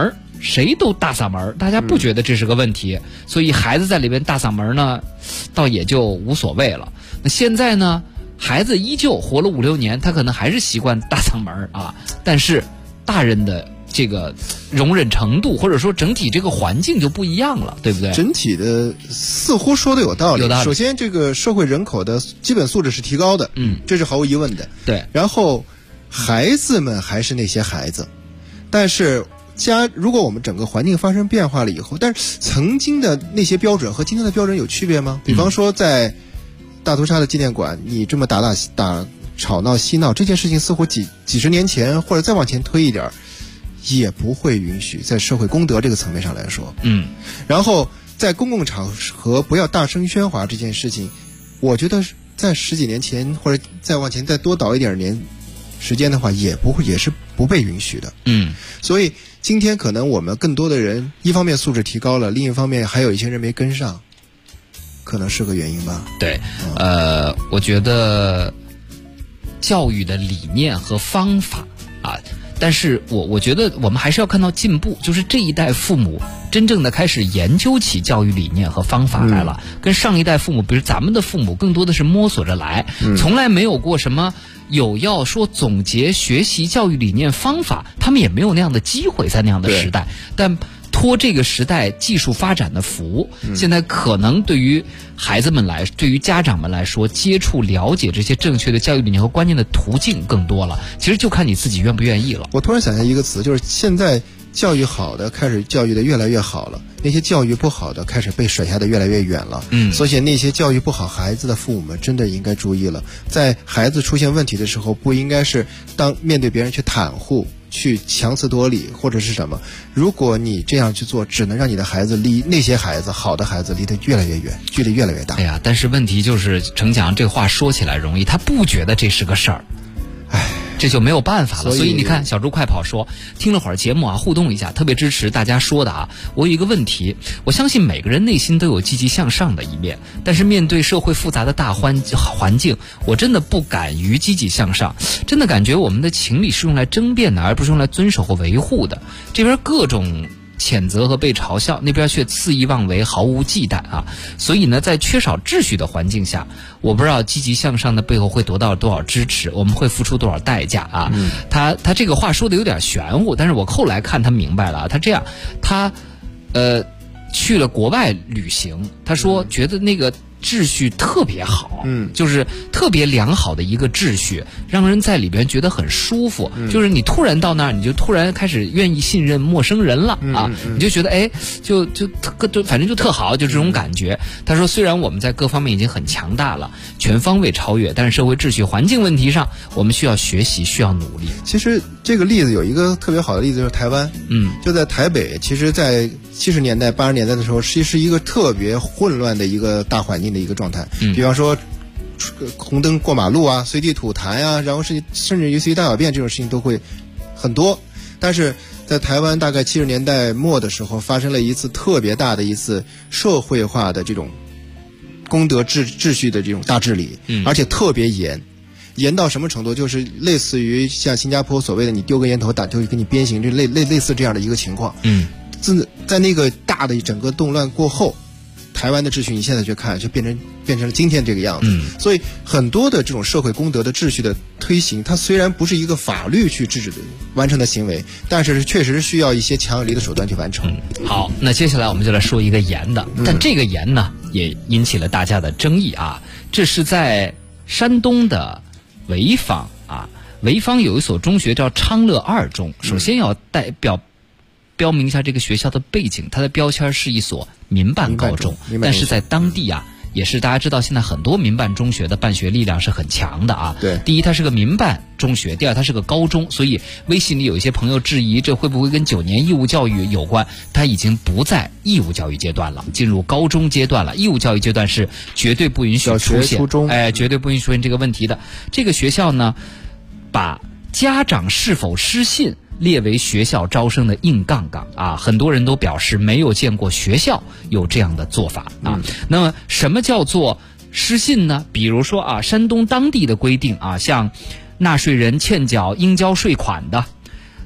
谁都大嗓门，大家不觉得这是个问题，所以孩子在里边大嗓门呢，倒也就无所谓了。那现在呢，孩子依旧活了5、6年，他可能还是习惯大嗓门啊，但是大人的这个容忍程度，或者说整体这个环境就不一样了，对不对？ 整体的似乎说的有道理。首先，这个社会人口的基本素质是提高的，这是毫无疑问的。 对。 然后，孩子们还是那些孩子，但是如果我们整个环境发生变化了以后，但是曾经的那些标准和今天的标准有区别吗？比方说，在大屠杀的纪念馆，你这么吵闹嬉闹这件事情，似乎几十年前或者再往前推一点，也不会允许，在社会公德这个层面上来说。然后在公共场合不要大声喧哗这件事情，我觉得在10几年前或者再往前再多倒一点年时间的话，也是不被允许的。所以今天可能我们更多的人，一方面素质提高了，另一方面还有一些人没跟上，可能是个原因吧。 对，我觉得教育的理念和方法啊，但是我觉得我们还是要看到进步，就是这一代父母真正的开始研究起教育理念和方法来了，跟上一代父母，比如咱们的父母更多的是摸索着来，从来没有过什么有要说总结学习教育理念方法，他们也没有那样的机会在那样的时代，但托这个时代技术发展的福，现在可能对于孩子们对于家长们来说，接触了解这些正确的教育理念和观念的途径更多了，其实就看你自己愿不愿意了。 我突然想起一个词，就是现在教育好的开始教育的越来越好了，那些教育不好的开始被甩下的越来越远了。所以那些教育不好孩子的父母们真的应该注意了，在孩子出现问题的时候，不应该是面对别人去袒护，去强词夺理或者是什么。如果你这样去做，只能让你的孩子离那些孩子好的孩子离得越来越远，距离越来越大。 哎呀，但是问题就是程强这话说起来容易，他不觉得这是个事儿，这就没有办法了。所以你看，小猪快跑说听了会儿节目啊，互动一下，特别支持大家说的啊。我有一个问题，我相信每个人内心都有积极向上的一面，但是面对社会复杂的大环境，我真的不敢于积极向上，真的感觉我们的情理是用来争辩的，而不是用来遵守和维护的。这边各种谴责和被嘲笑，那边却肆意妄为，毫无忌惮啊！所以呢，在缺少秩序的环境下，我不知道积极向上的背后会得到多少支持，我们会付出多少代价啊！他这个话说的有点玄乎，但是我后来看他明白了啊，他这样，他去了国外旅行，他说觉得那个秩序特别好，就是特别良好的一个秩序，让人在里边觉得很舒服。就是你突然到那儿，你就突然开始愿意信任陌生人了啊，你就觉得哎，就反正就特好，就这种感觉。他说，虽然我们在各方面已经很强大了，全方位超越，但是社会秩序、环境问题上，我们需要学习，需要努力。 其实这个例子有一个特别好的例子，就是台湾，就在台北，其实，在70年代、80年代的时候，是一个特别混乱的一个大环境的一个状态。比方说，红灯过马路啊，随地吐痰啊，然后甚至于随地大小便这种事情都会很多。但是在台湾大概70年代末的时候，发生了一次特别大的一次社会化的这种公德秩序的这种大治理，而且特别严到什么程度？就是类似于像新加坡所谓的你丢个烟头就给你鞭刑，就类似这样的一个情况。在那个大的整个动乱过后，台湾的秩序你现在去看，就变成了今天这个样子。所以很多的这种社会公德的秩序的推行，它虽然不是一个法律去制止的完成的行为，但是确实需要一些强有力的手段去完成。 好，那接下来我们就来说一个盐的，但这个盐呢也引起了大家的争议啊。这是在山东的潍坊啊，潍坊有一所中学叫昌乐二中。首先要标明一下这个学校的背景，它的标签是一所民办高中，但是在当地啊，也是大家知道现在很多民办中学的办学力量是很强的啊。 对， 第一它是个民办中学，第二它是个高中，所以微信里有一些朋友质疑这会不会跟9年义务教育有关，它已经不在义务教育阶段了，进入高中阶段了。义务教育阶段是绝对不允许出现绝对不允许出现这个问题的。这个学校呢，把家长是否失信列为学校招生的硬杠杠啊，很多人都表示没有见过学校有这样的做法啊。那么什么叫做失信呢？比如说啊，山东当地的规定啊，像纳税人欠缴应交税款的，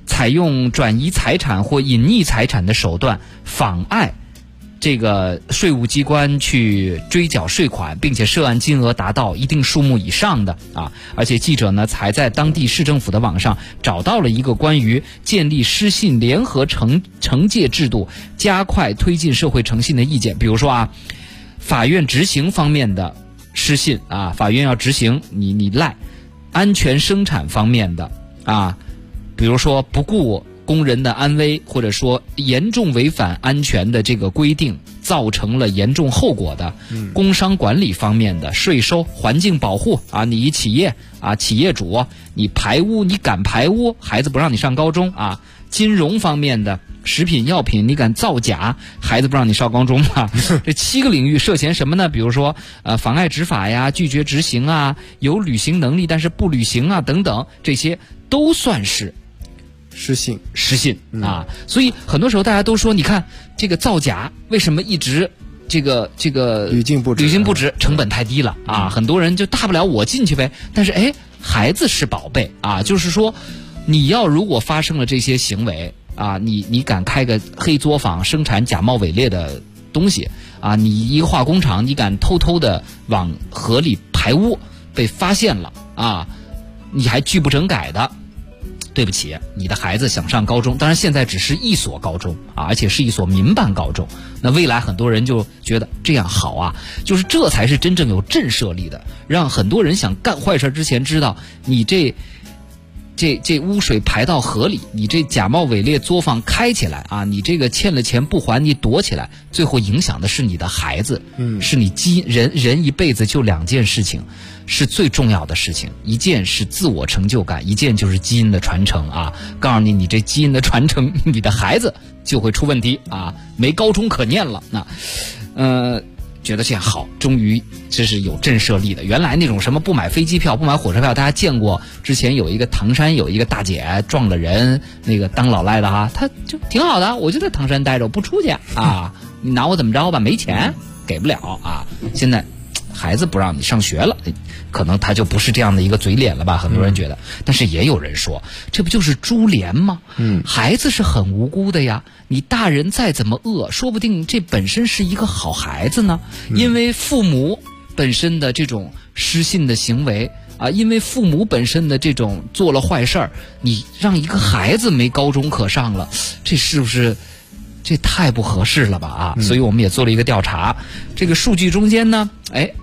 采用转移财产或隐匿财产的手段妨碍这个税务机关去追缴税款，并且涉案金额达到一定数目以上的啊，而且记者呢才在当地市政府的网上找到了一个关于建立失信联合惩戒制度，加快推进社会诚信的意见。比如说啊，法院执行方面的失信啊，法院要执行你赖；安全生产方面的啊，比如说不顾工人的安危，或者说严重违反安全的这个规定，造成了严重后果的，工商管理方面的税收、环境保护啊，你企业啊，企业主你排污，你敢排污，孩子不让你上高中啊，金融方面的食品药品你敢造假，孩子不让你上高中啊。这7个领域涉嫌什么呢？比如说妨碍执法呀，拒绝执行啊，有履行能力但是不履行啊等等，这些都算是失信啊。所以很多时候大家都说，你看这个造假为什么一直这个屡禁不止， 成本太低了啊，很多人就大不了我进去呗。但是孩子是宝贝啊，就是说你要如果发生了这些行为啊，你敢开个黑作坊生产假冒伪劣的东西啊，你一个化工厂你敢偷偷的往河里排污，被发现了啊，你还拒不整改的，对不起，你的孩子想上高中，当然现在只是一所高中啊，而且是一所民办高中。那未来很多人就觉得这样好啊，就是这才是真正有震慑力的，让很多人想干坏事之前知道，你这污水排到河里，你这假冒伪劣作坊开起来啊，你这个欠了钱不还，你躲起来，最后影响的是你的孩子，是你人一辈子就2件事情。是最重要的事情，一件是自我成就感，一件就是基因的传承啊！告诉你这基因的传承，你的孩子就会出问题啊，没高中可念了。那，觉得这样好，终于这是有震慑力的。原来那种什么不买飞机票、不买火车票，大家见过？之前有一个唐山有一个大姐撞了人，那个当老赖的哈，她就挺好的，我就在唐山待着，我不出去啊，你拿我怎么着吧？没钱给不了啊！现在孩子不让你上学了。可能他就不是这样的一个嘴脸了吧，很多人觉得。但是也有人说，这不就是株连吗？孩子是很无辜的呀，你大人再怎么恶，说不定这本身是一个好孩子呢。因为父母本身的这种失信的行为啊，因为父母本身的这种做了坏事儿，你让一个孩子没高中可上了，这是不是这太不合适了吧啊？所以我们也做了一个调查，这个数据中间呢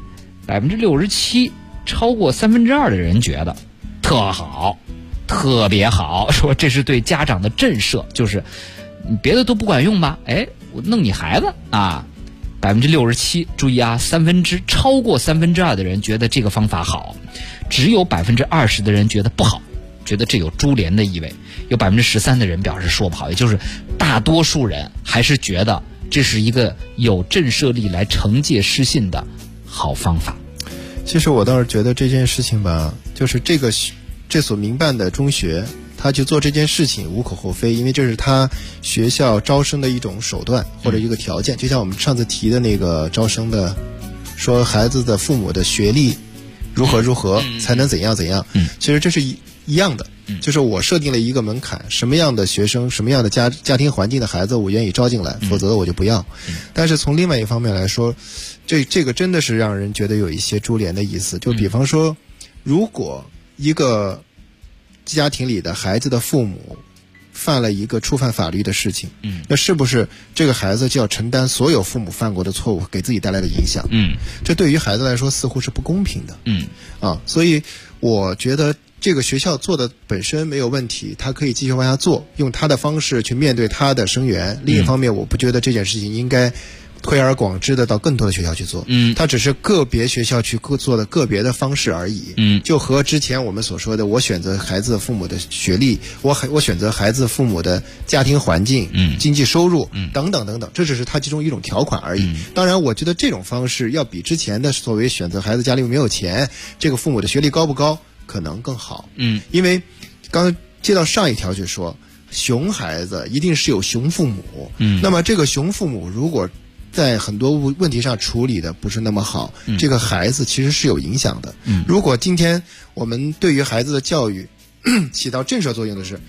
，67%超过2/3的人觉得特好，特别好，说这是对家长的震慑，就是你别的都不管用吧？我弄你孩子啊！67%，注意啊，超过2/3的人觉得这个方法好，只有20%的人觉得不好，觉得这有株连的意味，有13%的人表示说不好，也就是大多数人还是觉得这是一个有震慑力来惩戒失信的好方法。 其实我倒是觉得这件事情吧，就是这所民办的中学，他去做这件事情无可厚非，因为这是他学校招生的一种手段或者一个条件。就像我们上次提的那个招生的，说孩子的父母的学历如何才能怎样，其实这是一样的，就是我设定了一个门槛，什么样的学生，什么样的家庭环境的孩子我愿意招进来，否则的我就不要。但是从另外一方面来说，这个真的是让人觉得有一些株连的意思。就比方说，如果一个家庭里的孩子的父母犯了一个触犯法律的事情，那是不是这个孩子就要承担所有父母犯过的错误给自己带来的影响？这对于孩子来说似乎是不公平的。所以我觉得这个学校做的本身没有问题，他可以继续往下做，用他的方式去面对他的生源。另一方面，我不觉得这件事情应该推而广之的到更多的学校去做，它只是个别学校去做的个别的方式而已。就和之前我们所说的，我选择孩子父母的学历，我选择孩子父母的家庭环境、经济收入等等等等，这只是它其中一种条款而已。当然，我觉得这种方式要比之前的所谓选择孩子家里没有钱，这个父母的学历高不高，可能更好。因为刚才接到上一条就说，熊孩子一定是有熊父母。那么这个熊父母如果在很多问题上处理的不是那么好，这个孩子其实是有影响的。如果今天我们对于孩子的教育起到震慑作用的是，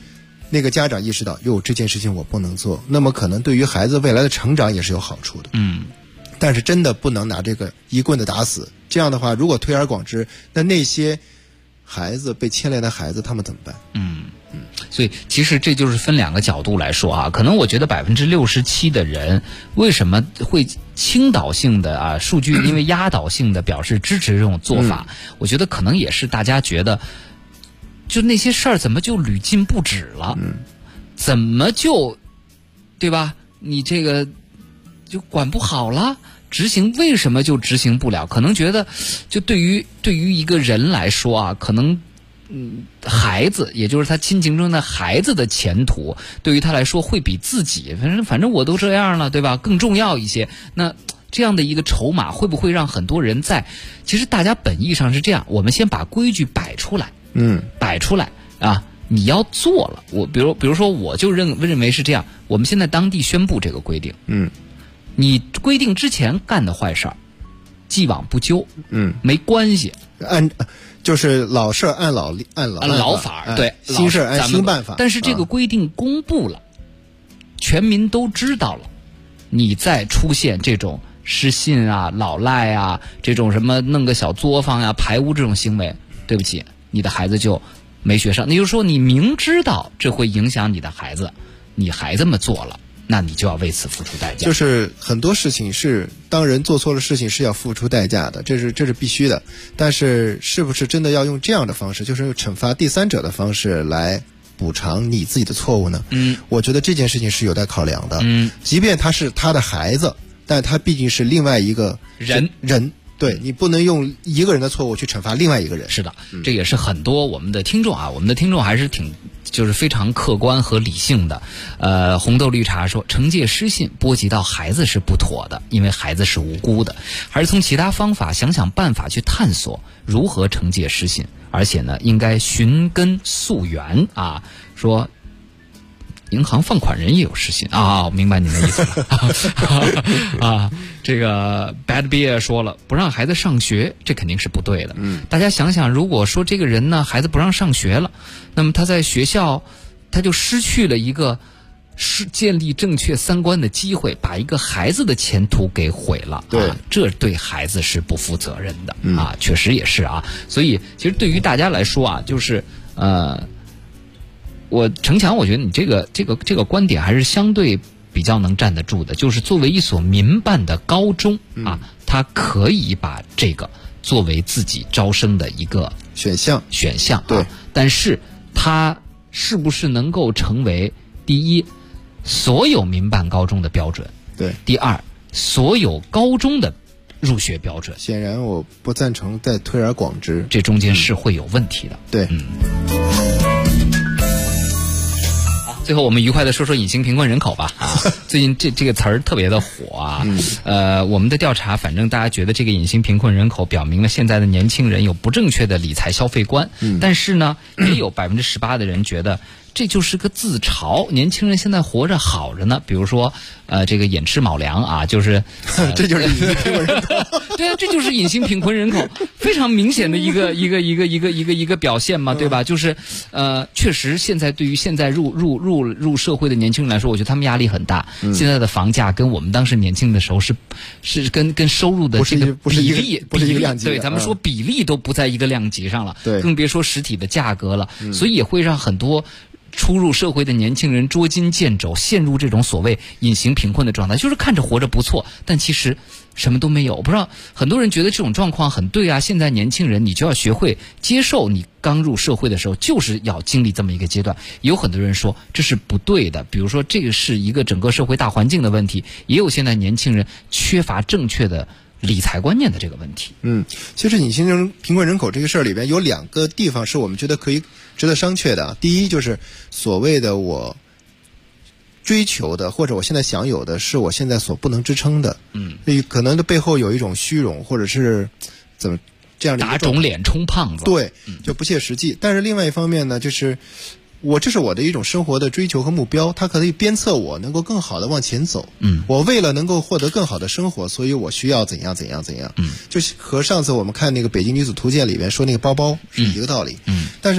那个家长意识到，哟，这件事情我不能做，那么可能对于孩子未来的成长也是有好处的。但是真的不能拿这个一棍子打死。这样的话，如果推而广之，那些孩子被牵连的孩子，他们怎么办？ 所以其实这就是分两个角度来说啊。可能我觉得67%的人为什么会倾倒性的数据因为压倒性的表示支持这种做法，我觉得可能也是大家觉得，就那些事儿怎么就屡禁不止了？怎么就，对吧？你这个就管不好了，执行为什么就执行不了？可能觉得，就对于一个人来说啊，可能孩子，也就是他亲情中的孩子的前途，对于他来说会比自己反正我都这样了，对吧？更重要一些。那这样的一个筹码会不会让很多人其实大家本意上是这样，我们先把规矩摆出来，摆出来啊。你要做了，我比如说，我就认为是这样。我们现在当地宣布这个规定，你规定之前干的坏事儿，既往不咎，没关系， 就是老事按老法， 对， 新事按新办法。 但是这个规定公布了，全民都知道了，你再出现这种失信啊、老赖啊，这种什么弄个小作坊呀、排污这种行为，对不起，你的孩子就没学上。也就是说，你明知道这会影响你的孩子，你还这么做了，那你就要为此付出代价。 就是很多事情是，当人做错了事情是要付出代价的，这是必须的。但是是不是真的要用这样的方式，就是用惩罚第三者的方式来补偿你自己的错误呢？我觉得这件事情是有待考量的。即便他是他的孩子，但他毕竟是另外一个人。对，你不能用一个人的错误去惩罚另外一个人。 是的，这也是很多我们的听众还是就是非常客观和理性的。红豆绿茶说，惩戒失信波及到孩子是不妥的，因为孩子是无辜的，还是从其他方法想办法去探索如何惩戒失信，而且呢，应该寻根溯源啊。说银行放款人也有失信啊，我明白您的意思了这个 Bad Beer 说了，不让孩子上学，这肯定是不对的。大家想想，如果说这个人呢，孩子不让上学了，那么他在学校他就失去了一个建立正确三观的机会，把一个孩子的前途给毁了。对，这对孩子是不负责任的确实也是啊。所以其实对于大家来说啊，就是程强，我觉得你这个观点还是相对比较能站得住的。就是作为一所民办的高中他可以把这个作为自己招生的一个选项对，但是他是不是能够成为第一所有民办高中的标准？对，第二所有高中的入学标准？ 显然我不赞成再推而广之， 这中间是会有问题的。 对， 最后我们愉快的说说隐形贫困人口吧最近这个词儿特别的火我们的调查，反正大家觉得这个隐形贫困人口表明了现在的年轻人有不正确的理财消费观，但是呢，也有18%的人觉得这就是个自嘲，年轻人现在活着好着呢。比如说这个寅吃卯粮就是这就是隐形贫困人口对啊，这就是隐形贫困人口非常明显的一个表现嘛，对吧？就是确实现在对于现在入社会的年轻人来说，我觉得他们压力很大。现在的房价跟我们当时年轻的时候是跟收入的这个比例不是一个量级， 对，咱们说比例都不在一个量级上了，对，更别说实体的价格了。所以也会让很多初入社会的年轻人捉襟见肘，陷入这种所谓隐形贫困的状态，就是看着活着不错，但其实什么都没有。我不知道很多人觉得这种状况很对啊，现在年轻人你就要学会接受你刚入社会的时候就是要经历这么一个阶段。也有很多人说这是不对的，比如说这个是一个整个社会大环境的问题，也有现在年轻人缺乏正确的理财观念的这个问题。 其实隐形贫困人口这个事儿里边有两个地方是我们觉得可以值得商榷的。第一就是所谓的我追求的或者我现在享有的是我现在所不能支撑的，可能的背后有一种虚荣或者是怎么这样的打肿脸充胖子， 对，就不切实际。但是另外一方面呢，就是这是我的一种生活的追求和目标，它可以鞭策我能够更好的往前走。我为了能够获得更好的生活，所以我需要怎样。就是和上次我们看那个《北京女子图鉴》里面说那个包包是一个道理。但是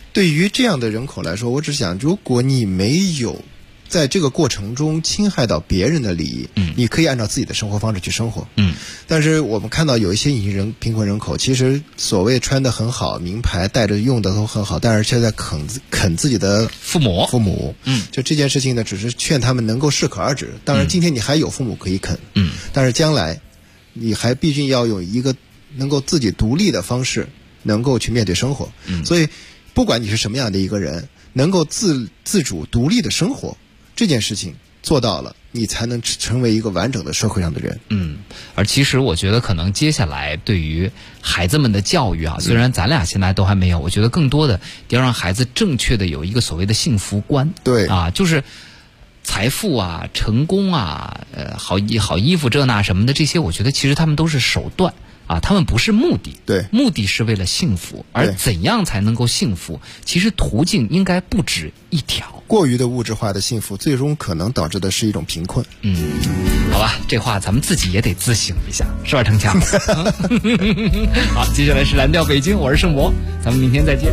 对于这样的人口来说，我只想，如果你没有在这个过程中侵害到别人的利益，你可以按照自己的生活方式去生活。但是我们看到有一些贫困人口，其实所谓穿得很好，名牌带着用的都很好，但是却在啃自己的父母。就这件事情呢，只是劝他们能够适可而止。当然，今天你还有父母可以啃，但是将来你还必须要有一个能够自己独立的方式，能够去面对生活。所以，不管你是什么样的一个人，能够自主独立的生活。这件事情做到了，你才能成为一个完整的社会上的人。 而其实我觉得可能接下来对于孩子们的教育啊，虽然咱俩现在都还没有，我觉得更多的要让孩子正确的有一个所谓的幸福观。 对啊，就是财富啊、成功啊、好衣服这那什么的这些，我觉得其实他们都是手段。他们不是目的， 对， 目的是为了幸福，而怎样才能够幸福？其实途径应该不止一条。 过于的物质化的幸福，最终可能导致的是一种贫困。 好吧，这话咱们自己也得自省一下，是吧，程强？好，接下来是蓝调北京，我是盛博，咱们明天再见。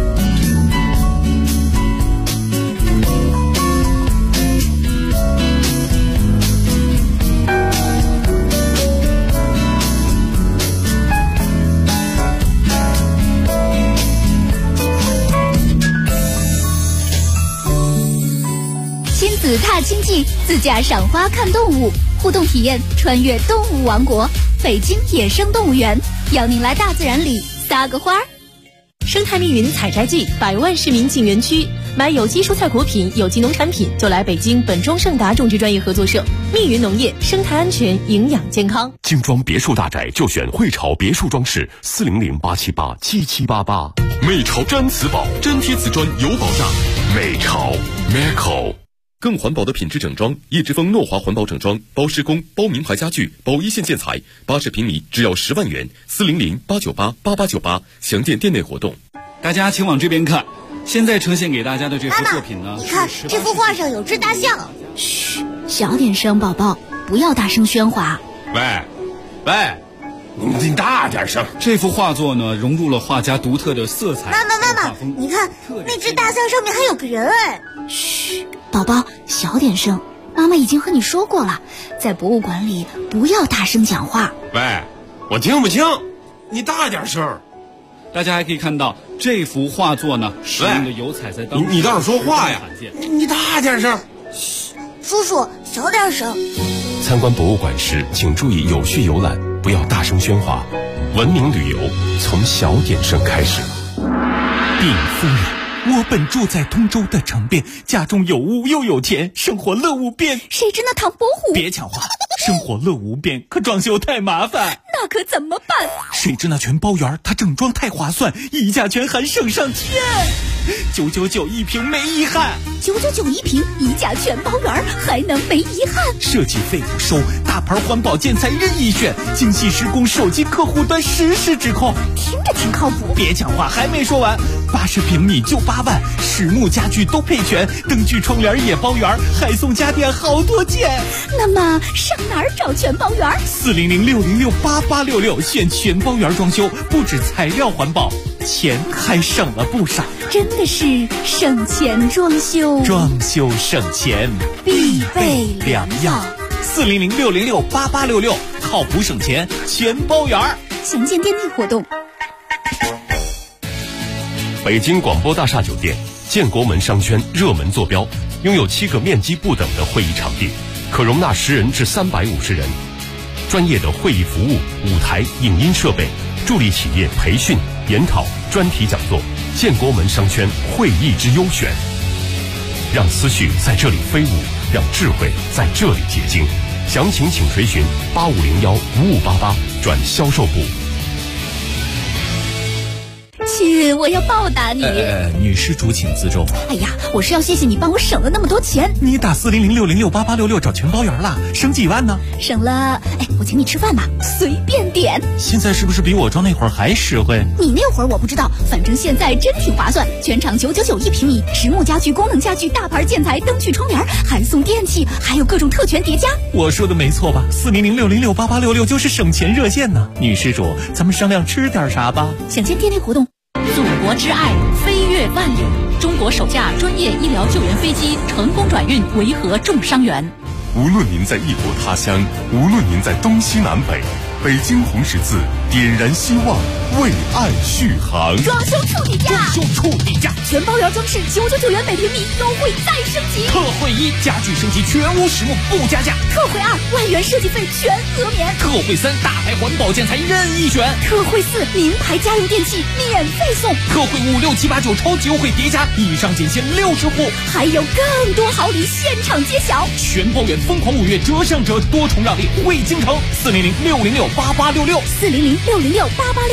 子踏青记，自驾赏花看动物，互动体验穿越动物王国，北京野生动物园，邀您来大自然里撒个花。 生态密云采摘季，100万市民进园区，买有机蔬菜果品、有机农产品就来北京本庄盛达种植专业合作社，密云农业，生态安全，营养健康。 精装别墅大宅就选汇潮别墅装饰，400-878-7788。美潮毡瓷宝，真贴瓷砖有保障。美潮 Meco。更环保的品质整装，叶之峰诺华环保整装，包施工、包名牌家具、包一线建材，80平米只要10万元，400-898-8898，详见店内活动。 大家请往这边看，现在呈现给大家的这幅作品呢， 你看这幅画上有只大象。 嘘，小点声，宝宝，不要大声喧哗。 喂，你大点声。 这幅画作呢，融入了画家独特的色彩。 妈妈，你看那只大象上面还有个人哎。 嘘，宝宝，小点声。妈妈已经和你说过了，在博物馆里不要大声讲话。 喂，我听不清，你大点声。 大家还可以看到这幅画作呢，使用的油彩在当中。 你倒是说话呀！你大点声。 嘘，叔叔，小点声。 参观博物馆时，请注意有序游览，不要大声喧哗。文明旅游从小点声开始。 禀夫人，我本住在通州的城边，家中有屋又有田，生活乐无边。 谁知那唐伯虎？ 别抢话，生活乐无边，可装修太麻烦。 那可怎么办？ 谁知那全包园，它整装太划算，溢价权还省上天。999一平没遗憾 ，999一平，溢价全包圆，还能没遗憾？ 设计费不收，大牌环保建材任意选，精细施工，手机客户端实时指控， 听着挺靠谱。 别讲话，还没说完，80平米就8万，实木家具都配全，灯具窗帘也包圆，还送家电好多件。 那么上哪儿找全包圆？400-606-8866，选全包圆装修，不止材料环保，钱还省了不少。真的是省钱装修， 装修省钱必备良药。 400-606-8866，靠谱省钱全包圆。 详见店内活动。 北京广播大厦酒店建国门商圈热门坐标，拥有7个面积不等的会议场地，可容纳10人至350人，专业的会议服务、舞台、影音设备，助力企业培训、研讨、专题讲座。建国门商圈会议之优选，让思绪在这里飞舞，让智慧在这里结晶。详情请垂询8501-5588转销售部。 亲，我要报答你。 女施主请自重。 哎呀，我是要谢谢你帮我省了那么多钱。 你打400-606-8866找全包圆了，省几万呢？ 省了，我请你吃饭吧，随便点。 现在是不是比我装那会儿还实惠？ 你那会儿我不知道，反正现在真挺划算。全场999一平米，实木家具、功能家具、大牌建材、灯具、窗帘，还送电器，还有各种特权叠加。 我说的没错吧？400-606-8866就是省钱热线呢。女施主，咱们商量吃点啥吧？ 想见店内活动。 祖国之爱，飞跃越万里，中国首架专业医疗救援飞机成功转运维和重伤员。 无论您在异国他乡，无论您在东西南北，北京红十字点燃希望，为爱续航。 装修处底价， 全包圆装饰999元每平米，优惠再升级。 特惠1，家具升级全屋实木不加价。 特惠2，外援设计费全额免。 特惠3，大牌环保建材任意选。 特惠4，名牌家用电器免费送。 特惠5、6、7、8、9超级优惠叠加，以上仅限60户， 还有更多好礼现场揭晓。 全包圆疯狂5月折上折，多重让利，惠京城400-606-8866， 400-606-8866。